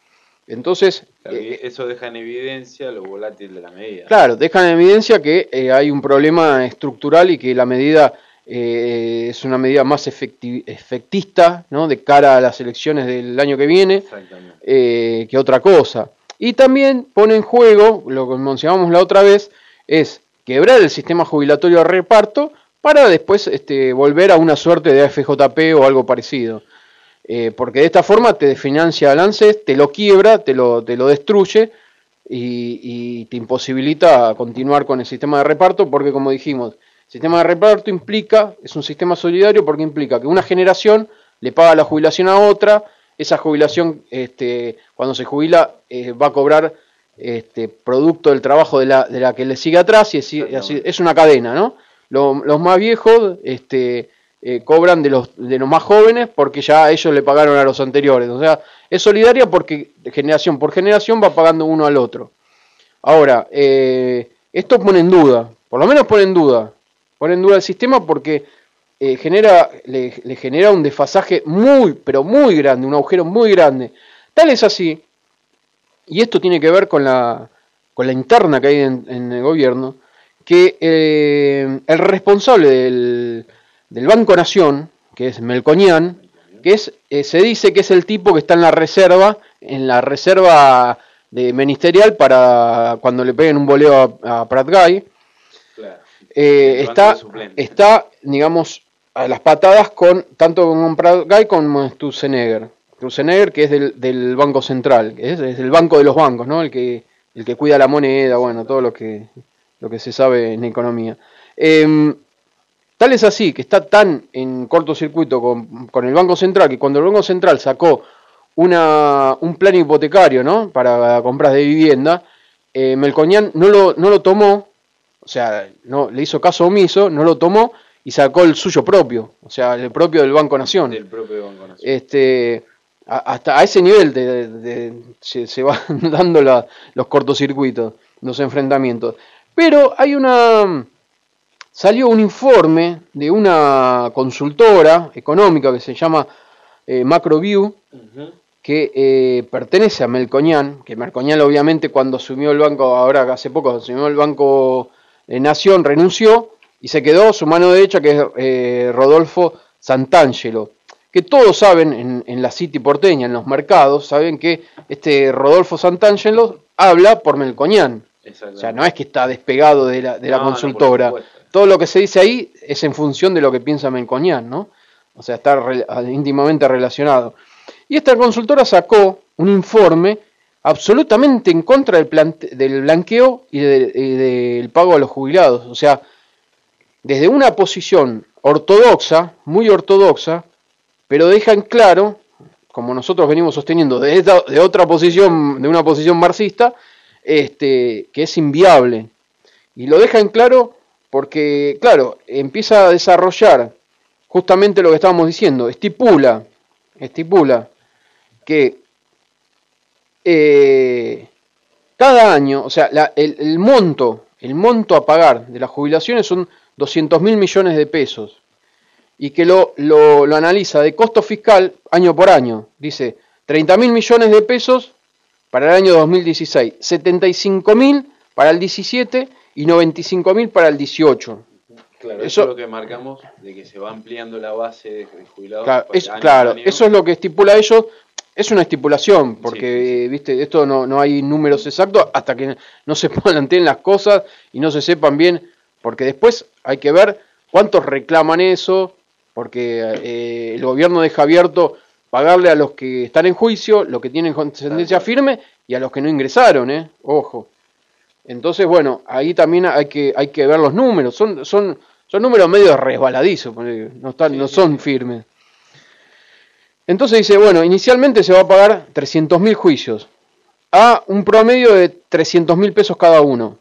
Entonces, Claro, y eso deja en evidencia lo volátil de la medida. claro, dejan en evidencia que hay un problema estructural y que la medida es una medida más efectista, ¿no?, de cara a las elecciones del año que viene, Exactamente. que otra cosa. Y también pone en juego, lo que mencionamos la otra vez, es quebrar el sistema jubilatorio de reparto para después volver a una suerte de AFJP o algo parecido. Porque de esta forma te desfinancia al ANSES, te lo quiebra, te lo destruye y te imposibilita continuar con el sistema de reparto, porque como dijimos, el sistema de reparto es un sistema solidario porque implica que una generación le paga la jubilación a otra, esa jubilación cuando se jubila va a cobrar producto del trabajo de la que le sigue atrás y así, es una cadena, ¿no? Los más viejos cobran de los más jóvenes porque ya ellos le pagaron a los anteriores. O sea, es solidaria porque de generación por generación va pagando uno al otro. Ahora, esto pone en duda, por lo menos pone en duda el sistema porque le genera un desfasaje muy, pero muy grande, un agujero muy grande. Tal es así, y esto tiene que ver con la interna que hay en el gobierno, que el responsable del Banco Nación, que es Melconian, que se dice que es el tipo que está en la reserva de ministerial para cuando le peguen un voleo a Prat Guy. Claro. Está, digamos, a las patadas tanto con Prat Guy como Sturzenegger. Sturzenegger, que es del Banco Central, que es el banco de los bancos, ¿no? El que cuida la moneda, bueno, todo lo que se sabe en economía. Tal es así, que está tan en cortocircuito con el Banco Central, que cuando el Banco Central sacó un plan hipotecario, ¿no?, para compras de vivienda, Melconian no lo tomó, o sea, no le hizo caso omiso, no lo tomó y sacó el suyo propio, o sea, el propio del Banco Nación. Del propio Banco Nación. Hasta a ese nivel se van dando los cortocircuitos, los enfrentamientos. Pero salió un informe de una consultora económica que se llama Macroview, que pertenece a Melconian, que Melconian obviamente cuando asumió el banco, ahora hace poco asumió el Banco Nación, renunció y se quedó su mano derecha, que es Rodolfo Santangelo, que todos saben en la City porteña, en los mercados, saben que Rodolfo Santangelo habla por Melconian. O sea, no es que está despegado de la consultora. Todo lo que se dice ahí es en función de lo que piensa Melconian, ¿no? O sea, está íntimamente relacionado. Y esta consultora sacó un informe absolutamente en contra del blanqueo y del pago a los jubilados. O sea, desde una posición ortodoxa, muy ortodoxa, pero dejan claro, como nosotros venimos sosteniendo de una posición marxista, que es inviable. Y lo dejan claro porque, claro, empieza a desarrollar justamente lo que estábamos diciendo, estipula que cada año, o sea, el monto a pagar de las jubilaciones son 200.000 millones de pesos, y que lo analiza de costo fiscal año por año. Dice 30.000 millones de pesos para el año 2016, 75.000 para el 17 y 95.000 para el 18. Claro, eso es lo que marcamos, de que se va ampliando la base de jubilados. Claro, eso es lo que estipula ellos. Es una estipulación, porque sí. Viste, esto no hay números exactos hasta que no se planteen las cosas y no se sepan bien, porque después hay que ver cuántos reclaman eso, porque el gobierno deja abierto pagarle a los que están en juicio, los que tienen sentencia firme y a los que no ingresaron, ojo. Entonces, bueno, ahí también hay que ver los números, son números medio resbaladizos, no son firmes. Entonces dice, bueno, inicialmente se va a pagar 300.000 juicios, a un promedio de 300.000 pesos cada uno.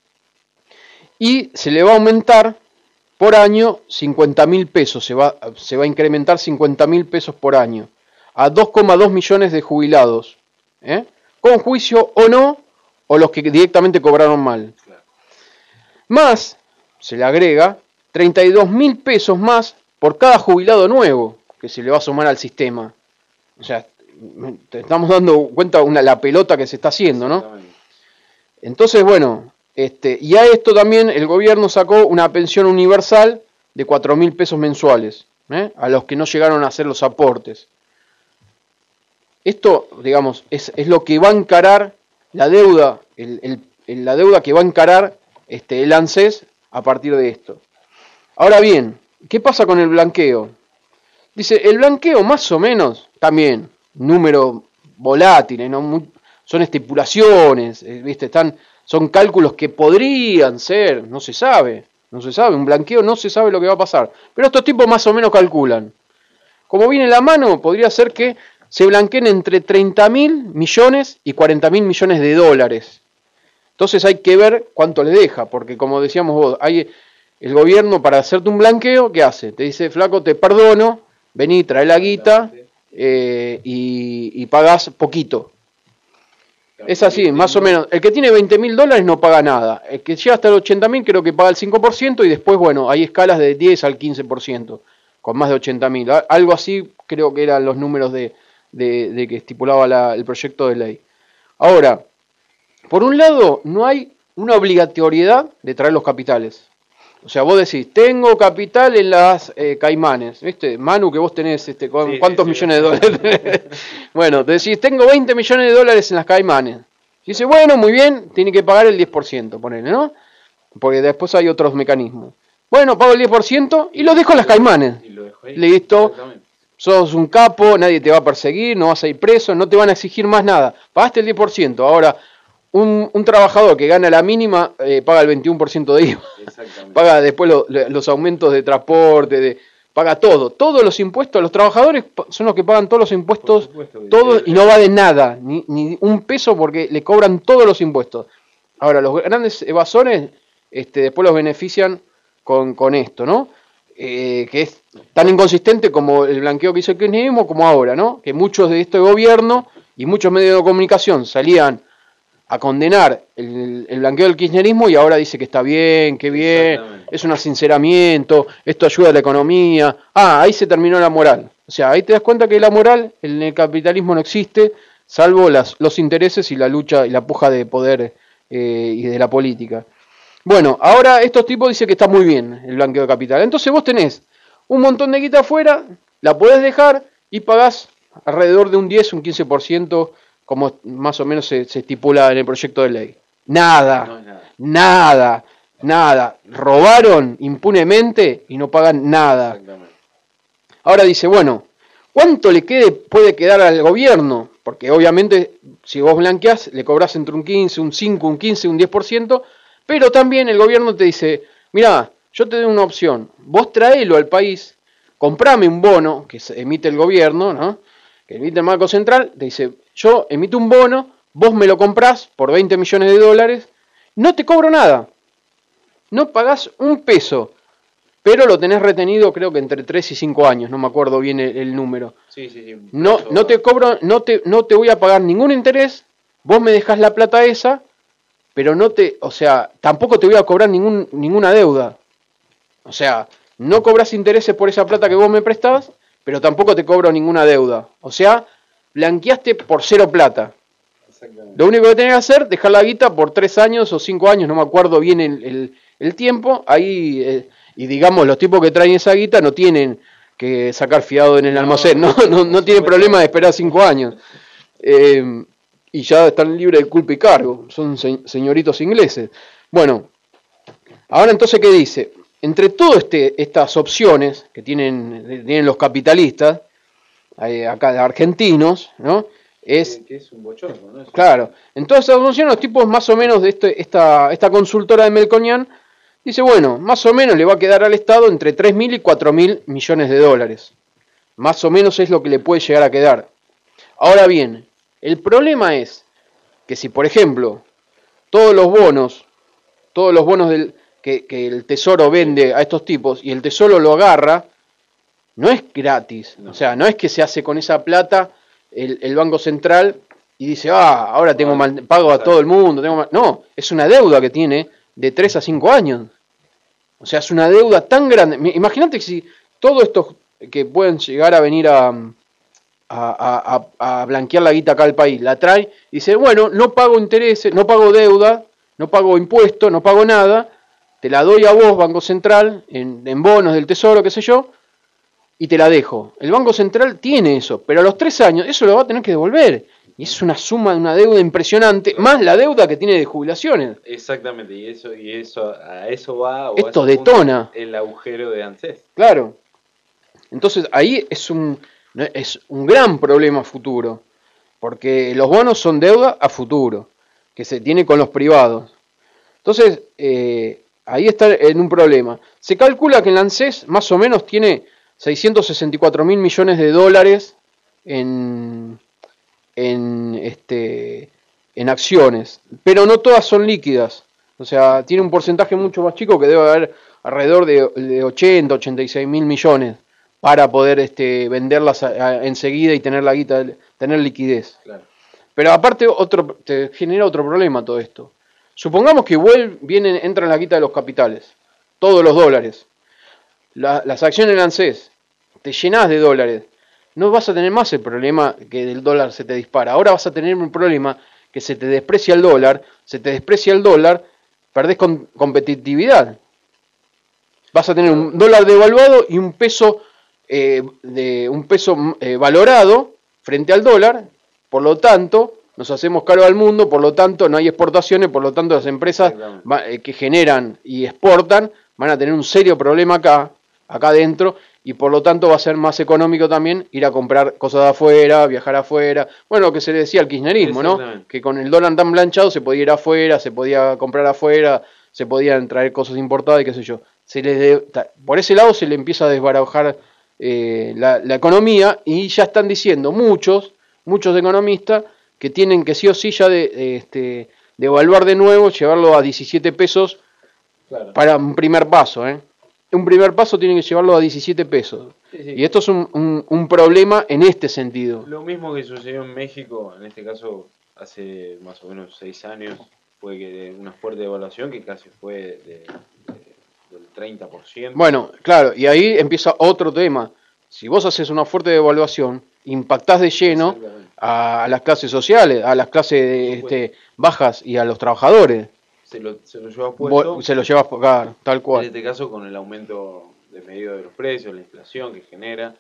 Y se le va a aumentar por año 50.000 pesos, se va a incrementar 50.000 pesos por año, a 2,2 millones de jubilados, con juicio o no, o los que directamente cobraron mal. Más, se le agrega 32.000 pesos más por cada jubilado nuevo que se le va a sumar al sistema. O sea, te estamos dando cuenta la pelota que se está haciendo, ¿no? Exactamente. Entonces, bueno, y a esto también el gobierno sacó una pensión universal de 4.000 pesos mensuales, a los que no llegaron a hacer los aportes. Esto, digamos, es lo que va a encarar la deuda, la deuda que va a encarar el ANSES a partir de esto. Ahora bien, ¿qué pasa con el blanqueo? Dice, el blanqueo más o menos, también, número volátiles, ¿no? Son estipulaciones, ¿viste? Son cálculos que podrían ser, no se sabe, un blanqueo no se sabe lo que va a pasar. Pero estos tipos más o menos calculan. Como viene la mano, podría ser que se blanqueen entre 30.000 millones y 40.000 millones de dólares. Entonces hay que ver cuánto le deja, porque como decíamos vos, el gobierno para hacerte un blanqueo, ¿qué hace? Te dice, flaco, te perdono, vení, trae la guita y pagás poquito. Es así, más o menos. El que tiene 20.000 dólares no paga nada. El que llega hasta el 80.000 creo que paga el 5% y después, bueno, hay escalas de 10 al 15%, con más de 80.000. Algo así creo que eran los números de que estipulaba el proyecto de ley. Ahora, por un lado, no hay una obligatoriedad de traer los capitales. O sea, vos decís, tengo capital en las Caimanes, ¿viste? Manu, que vos tenés, ¿cuántos millones de dólares? Bueno, te decís, tengo 20 millones de dólares en las Caimanes. Dice, bueno, muy bien, tiene que pagar el 10%, ponele, ¿no? Porque después hay otros mecanismos. Bueno, pago el 10% y lo dejo en las Caimanes. Y lo dejo ahí. Listo. Sos un capo, nadie te va a perseguir, no vas a ir preso, no te van a exigir más nada. Pagaste el 10%. Ahora, un trabajador que gana la mínima paga el 21% de IVA. Paga después los aumentos de transporte, paga todo. Todos los impuestos, los trabajadores son los que pagan todos los impuestos, todos, y no va de nada, ni un peso porque le cobran todos los impuestos. Ahora, los grandes evasores después los benefician con esto, ¿no? Que es tan inconsistente como el blanqueo que hizo el kirchnerismo como ahora, ¿no? Que muchos de este gobierno y muchos medios de comunicación salían a condenar el blanqueo del kirchnerismo y ahora dice que está bien, que bien, es un sinceramiento, esto ayuda a la economía. Ahí se terminó la moral. O sea, ahí te das cuenta que la moral en el capitalismo no existe, salvo los intereses y la lucha y la puja de poder y de la política. Bueno, ahora estos tipos dicen que está muy bien el blanqueo de capital. Entonces vos tenés un montón de guita afuera, la podés dejar y pagás alrededor de un 10, un 15%, como más o menos se estipula en el proyecto de ley. Nada. Robaron impunemente y no pagan nada. Ahora dice, bueno, ¿cuánto puede quedar al gobierno? Porque obviamente si vos blanqueás le cobrás entre un 15, un 5, un 15, un 10%, pero también el gobierno te dice, mirá, yo te doy una opción, vos traelo al país, comprame un bono que emite el gobierno, ¿no? Que emite el Banco Central, te dice, yo emito un bono, vos me lo comprás por 20 millones de dólares, no te cobro nada, no pagás un peso, pero lo tenés retenido creo que entre 3 y 5 años, no me acuerdo bien el número. Sí. No te cobro, no te voy a pagar ningún interés, vos me dejás la plata esa, pero tampoco te voy a cobrar ninguna deuda. O sea, no cobras intereses por esa plata que vos me prestás, pero tampoco te cobro ninguna deuda. O sea, blanqueaste por cero plata. Lo único que tenés que hacer, dejar la guita por 3 años o 5 años, no me acuerdo bien el tiempo. Ahí, y digamos, los tipos que traen esa guita no tienen que sacar fiado en el almacén, no tienen problema de esperar 5 años. Y ya están libres de culpa y cargo, son señoritos ingleses. Bueno, ahora entonces, ¿qué dice? Entre todas estas opciones que tienen los capitalistas, acá argentinos, ¿no? Que es un bochorno, ¿no? Claro, en todas esas opciones los tipos más o menos de esta consultora de Melconian, dice, bueno, más o menos le va a quedar al Estado entre 3.000 y 4.000 millones de dólares. Más o menos es lo que le puede llegar a quedar. Ahora bien, el problema es que si, por ejemplo, todos los bonos que el Tesoro vende a estos tipos y el Tesoro lo agarra, no es gratis. O sea, no es que se hace con esa plata el Banco Central y dice, ahora pago a todo el mundo. No, es una deuda que tiene de 3 a 5 años. O sea, es una deuda tan grande. Imagínate que si todos estos que pueden llegar a venir a a blanquear la guita acá al país. La trae y dice, bueno, no pago intereses, no pago deuda, no pago impuestos, no pago nada, te la doy a vos, Banco Central, en bonos del Tesoro, qué sé yo, y te la dejo. El Banco Central tiene eso, pero a los 3 años eso lo va a tener que devolver. Y es una suma de una deuda impresionante, más la deuda que tiene de jubilaciones. Exactamente, y eso a eso va, o a Esto ese punto, detona. el agujero de ANSES. Claro. Entonces ahí es un gran problema futuro, porque los bonos son deuda a futuro, que se tiene con los privados. Entonces, ahí está en un problema. Se calcula que el ANSES más o menos tiene 664 mil millones de dólares en acciones, pero no todas son líquidas. O sea, tiene un porcentaje mucho más chico, que debe haber alrededor de 80, 86 mil millones para poder venderlas enseguida y tener la guita, tener liquidez. Claro. Pero aparte te genera otro problema todo esto. Supongamos que entra en la guita de los capitales, todos los dólares. Las acciones de ANSES, te llenás de dólares. No vas a tener más el problema que el dólar se te dispara. Ahora vas a tener un problema que se te desprecia el dólar, perdés competitividad. Vas a tener un dólar devaluado y un peso valorado frente al dólar, por lo tanto nos hacemos caro al mundo, por lo tanto no hay exportaciones, por lo tanto las empresas que generan y exportan van a tener un serio problema acá adentro, y por lo tanto va a ser más económico también ir a comprar cosas de afuera, viajar afuera. Bueno, lo que se le decía al kirchnerismo, ¿no? Que con el dólar tan blanchado se podía ir afuera, se podía comprar afuera, se podían traer cosas importadas y qué sé yo. Por ese lado se le empieza a desbarajar la economía, y ya están diciendo muchos economistas que tienen que sí o sí ya devaluar de nuevo, llevarlo a 17 pesos para un primer paso, Un primer paso tienen que llevarlo a 17 pesos. Sí. Y esto es un problema en este sentido. Lo mismo que sucedió en México, en este caso hace más o menos 6 años, fue que una fuerte devaluación que casi fue del 30%. Bueno, claro, y ahí empieza otro tema. Si vos haces una fuerte devaluación, impactás de lleno a las clases sociales, a las clases bajas y a los trabajadores. Se lo lleva puesto. Se lo llevas acá, tal cual. En este caso, con el aumento desmedido de los precios, la inflación que genera,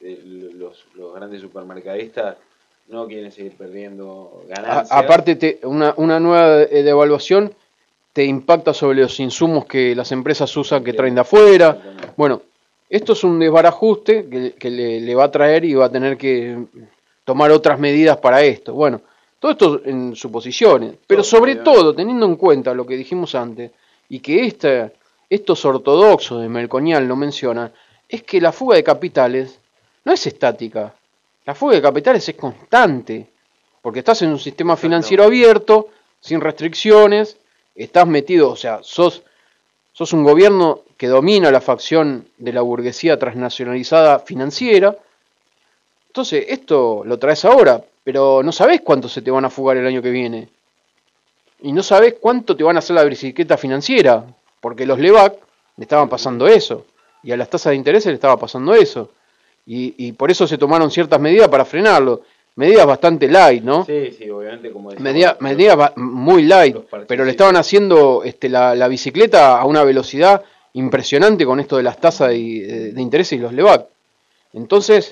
los grandes supermercadistas no quieren seguir perdiendo ganancias. Aparte, una nueva devaluación te impacta sobre los insumos que las empresas usan, que traen de afuera. Bueno, esto es un desbarajuste que le va a traer, y va a tener que tomar otras medidas para esto. Bueno, todo esto en suposiciones, pero sobre todo teniendo en cuenta lo que dijimos antes, y que estos ortodoxos de Melconian lo mencionan, es que la fuga de capitales no es estática. La fuga de capitales es constante, porque estás en un sistema financiero abierto, sin restricciones, estás metido, o sea, sos un gobierno que domina la facción de la burguesía transnacionalizada financiera. Entonces, esto lo traes ahora, pero no sabés cuánto se te van a fugar el año que viene. Y no sabés cuánto te van a hacer la bicicleta financiera, porque los LEVAC le estaban pasando eso, y a las tasas de interés le estaba pasando eso. Y por eso se tomaron ciertas medidas para frenarlo. Medidas bastante light, ¿no? Sí, obviamente, como medidas muy light, pero le estaban haciendo la bicicleta a una velocidad impresionante con esto de las tasas de interés y los LEVAC. Entonces,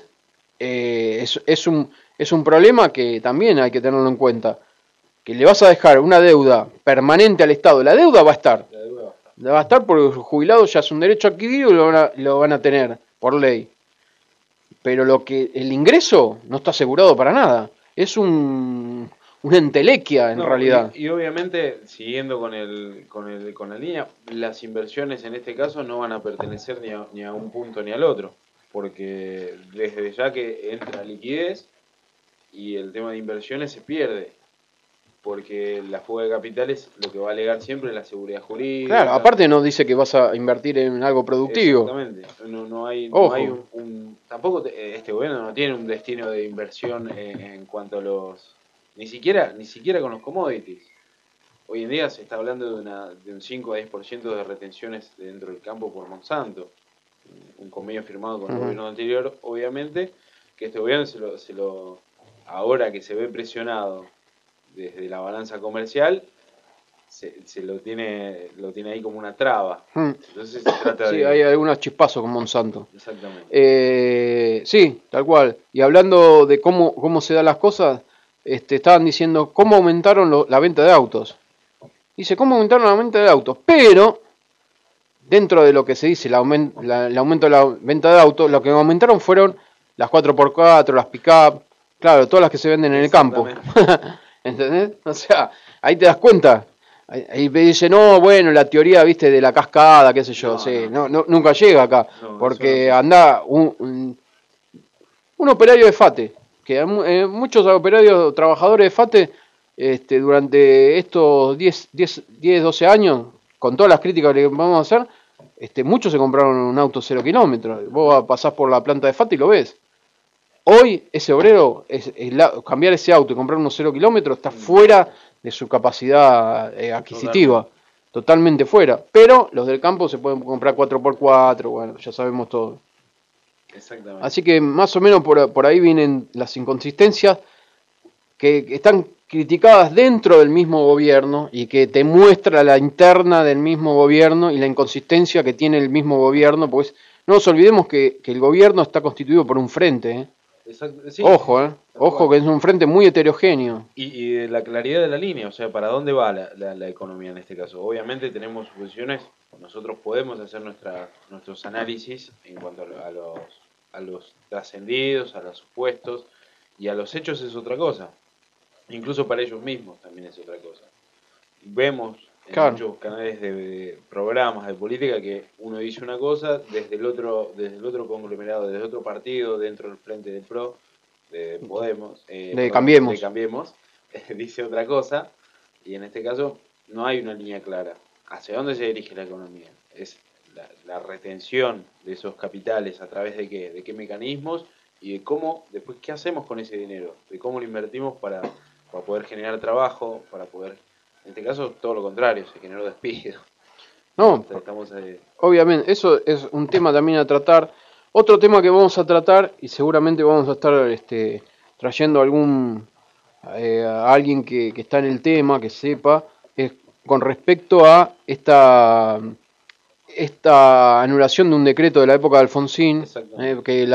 es un problema que también hay que tenerlo en cuenta. Que le vas a dejar una deuda permanente al Estado. La deuda va a estar. Va a estar porque los jubilados ya es un derecho adquirido y lo van a tener por ley. Pero el ingreso no está asegurado para nada. Es una entelequia en realidad. Y obviamente, siguiendo con la línea, las inversiones en este caso no van a pertenecer ni a un punto ni al otro. Porque desde ya que entra liquidez y el tema de inversiones se pierde. Porque la fuga de capitales lo que va a alegar siempre es la seguridad jurídica. Claro, aparte nos dice que vas a invertir en algo productivo. Exactamente. No hay tampoco este gobierno no tiene un destino de inversión en cuanto a ni siquiera con los commodities. Hoy en día se está hablando de un 5 a 10% de retenciones dentro del campo por Monsanto. Un convenio firmado con el gobierno anterior, obviamente, que este gobierno ahora que se ve presionado desde la balanza comercial, se lo tiene ahí como una traba. Entonces se trata Sí, de... hay algunos chispazos con Monsanto. Exactamente. Sí, tal cual. Y hablando de cómo se dan las cosas, estaban diciendo cómo aumentaron la venta de autos. Dice, ¿cómo aumentaron la venta de autos? Pero, dentro de lo que se dice, el aumento de la venta de autos, lo que aumentaron fueron las 4x4, las pick-up, claro, todas las que se venden en el campo. ¿Entendés? O sea, ahí te das cuenta. Ahí me dice, no, bueno, la teoría, viste, de la cascada, qué sé yo, No, sí, no. nunca llega acá, No, porque eso no. anda un operario de FATE, que muchos operarios, trabajadores de FATE, durante estos 10, 12 años, con todas las críticas que vamos a hacer, muchos se compraron un auto 0 kilómetros. Vos pasás por la planta de FATE y lo ves. Hoy ese obrero, cambiar ese auto y comprar unos 0 kilómetros, está fuera de su capacidad adquisitiva. Totalmente fuera. Pero los del campo se pueden comprar 4x4, bueno, ya sabemos todo. Exactamente. Así que más o menos por ahí vienen las inconsistencias que están criticadas dentro del mismo gobierno y que te muestra la interna del mismo gobierno y la inconsistencia que tiene el mismo gobierno, pues no nos olvidemos que el gobierno está constituido por un frente, ¿eh? Sí, Ojo que es un frente muy heterogéneo. Y de la claridad de la línea, o sea, ¿para dónde va la economía en este caso? Obviamente tenemos posiciones, nosotros podemos hacer nuestros análisis en cuanto a los trascendidos, a los supuestos, y a los hechos es otra cosa. Incluso para ellos mismos también es otra cosa. Vemos en muchos canales de programas de política que uno dice una cosa desde el otro conglomerado, desde otro partido dentro del frente del PRO, de Podemos, de Cambiemos, dice otra cosa, y en este caso no hay una línea clara. ¿Hacia dónde se dirige la economía? Es la retención de esos capitales a través de qué, de qué mecanismos y de cómo, después qué hacemos con ese dinero, de cómo lo invertimos para poder generar trabajo, para poder... En este caso, todo lo contrario, se generó despido. No, obviamente, eso es un tema también a tratar. Otro tema que vamos a tratar, y seguramente vamos a estar trayendo a alguien que está en el tema, que sepa, es con respecto a esta anulación de un decreto de la época de Alfonsín, que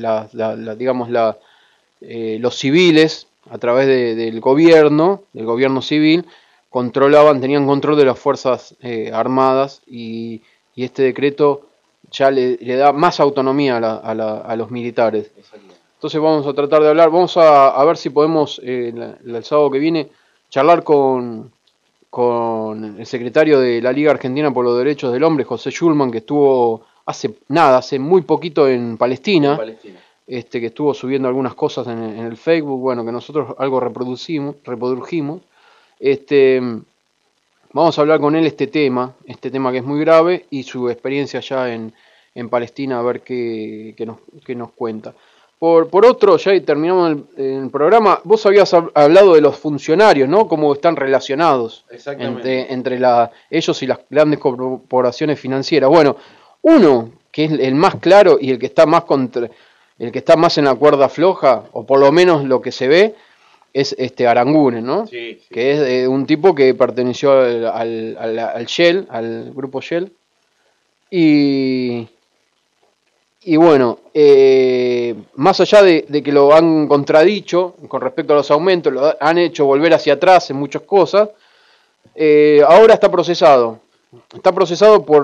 los civiles, a través del gobierno civil, tenían control de las fuerzas armadas y este decreto ya le da más autonomía a los militares. Entonces vamos a tratar de hablar, vamos a ver si podemos el sábado que viene charlar con el secretario de la Liga Argentina por los Derechos del Hombre, José Schulman, que estuvo hace muy poquito en Palestina. Que estuvo subiendo algunas cosas en el Facebook, bueno, que nosotros algo reprodujimos. Vamos a hablar con él este tema que es muy grave y su experiencia allá en Palestina, a ver qué nos cuenta. Por otro, ya terminamos el programa, vos habías hablado de los funcionarios, ¿no? Cómo están relacionados entre ellos y las grandes corporaciones financieras. Bueno, uno que es el más claro y el que está más en la cuerda floja, o por lo menos lo que se ve, es Aranguren, ¿no? Sí. Que es un tipo que perteneció al Shell, al grupo Shell. Y bueno, más allá de que lo han contradicho con respecto a los aumentos, lo han hecho volver hacia atrás en muchas cosas, ahora está procesado. Está procesado por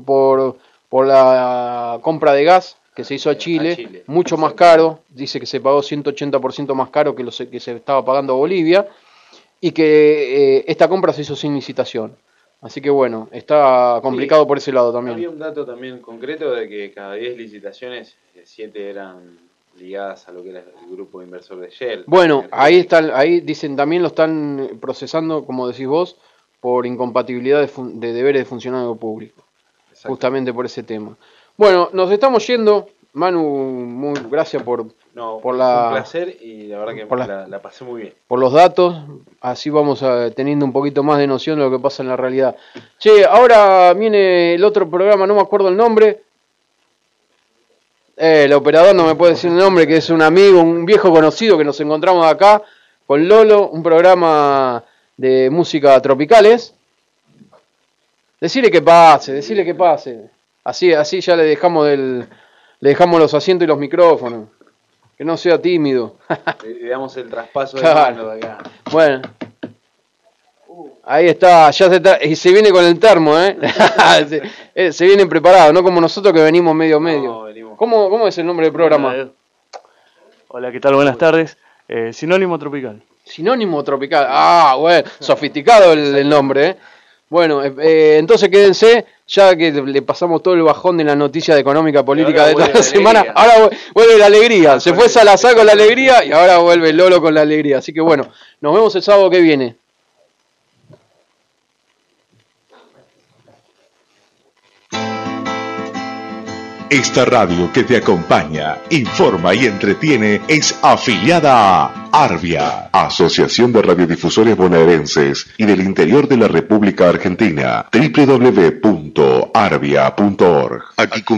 la compra de gas que se hizo a Chile, mucho más caro, dice que se pagó 180% más caro que que se estaba pagando a Bolivia, y que esta compra se hizo sin licitación. Así que bueno, está complicado por ese lado también. Había un dato también concreto de que cada 10 licitaciones, 7 eran ligadas a lo que era el grupo inversor de Shell. Bueno, ahí dicen también lo están procesando, como decís vos, por incompatibilidad de deberes de funcionario público. Justamente por ese tema. Bueno, nos estamos yendo. Manu, gracias por un placer y la verdad que la pasé muy bien. Por los datos, así vamos teniendo un poquito más de noción de lo que pasa en la realidad. Che, ahora viene el otro programa, no me acuerdo el nombre. El operador no me puede decir el nombre, que es un amigo, un viejo conocido que nos encontramos acá con Lolo, un programa de música tropicales. Decirle que pase. Así ya le dejamos los asientos y los micrófonos. Que no sea tímido. Le damos el traspaso de Claro. mano de acá. Bueno. Ahí está, y se viene con el termo, ¿eh? se vienen preparados, no como nosotros que venimos medio. No, venimos. ¿Cómo es el nombre del programa? Hola, ¿qué tal? Buenas tardes. Sinónimo tropical. Sinónimo tropical. Ah, bueno, sofisticado el nombre, ¿eh? Bueno, entonces quédense, ya que le pasamos todo el bajón de la noticia económica política de toda la semana, ahora vuelve la alegría. Se fue Salazar con la alegría y ahora vuelve Lolo con la alegría. Así que bueno, nos vemos el sábado que viene. Esta radio que te acompaña, informa y entretiene es afiliada a Arbia, Asociación de Radiodifusores Bonaerenses y del Interior de la República Argentina, www.arbia.org. Aquí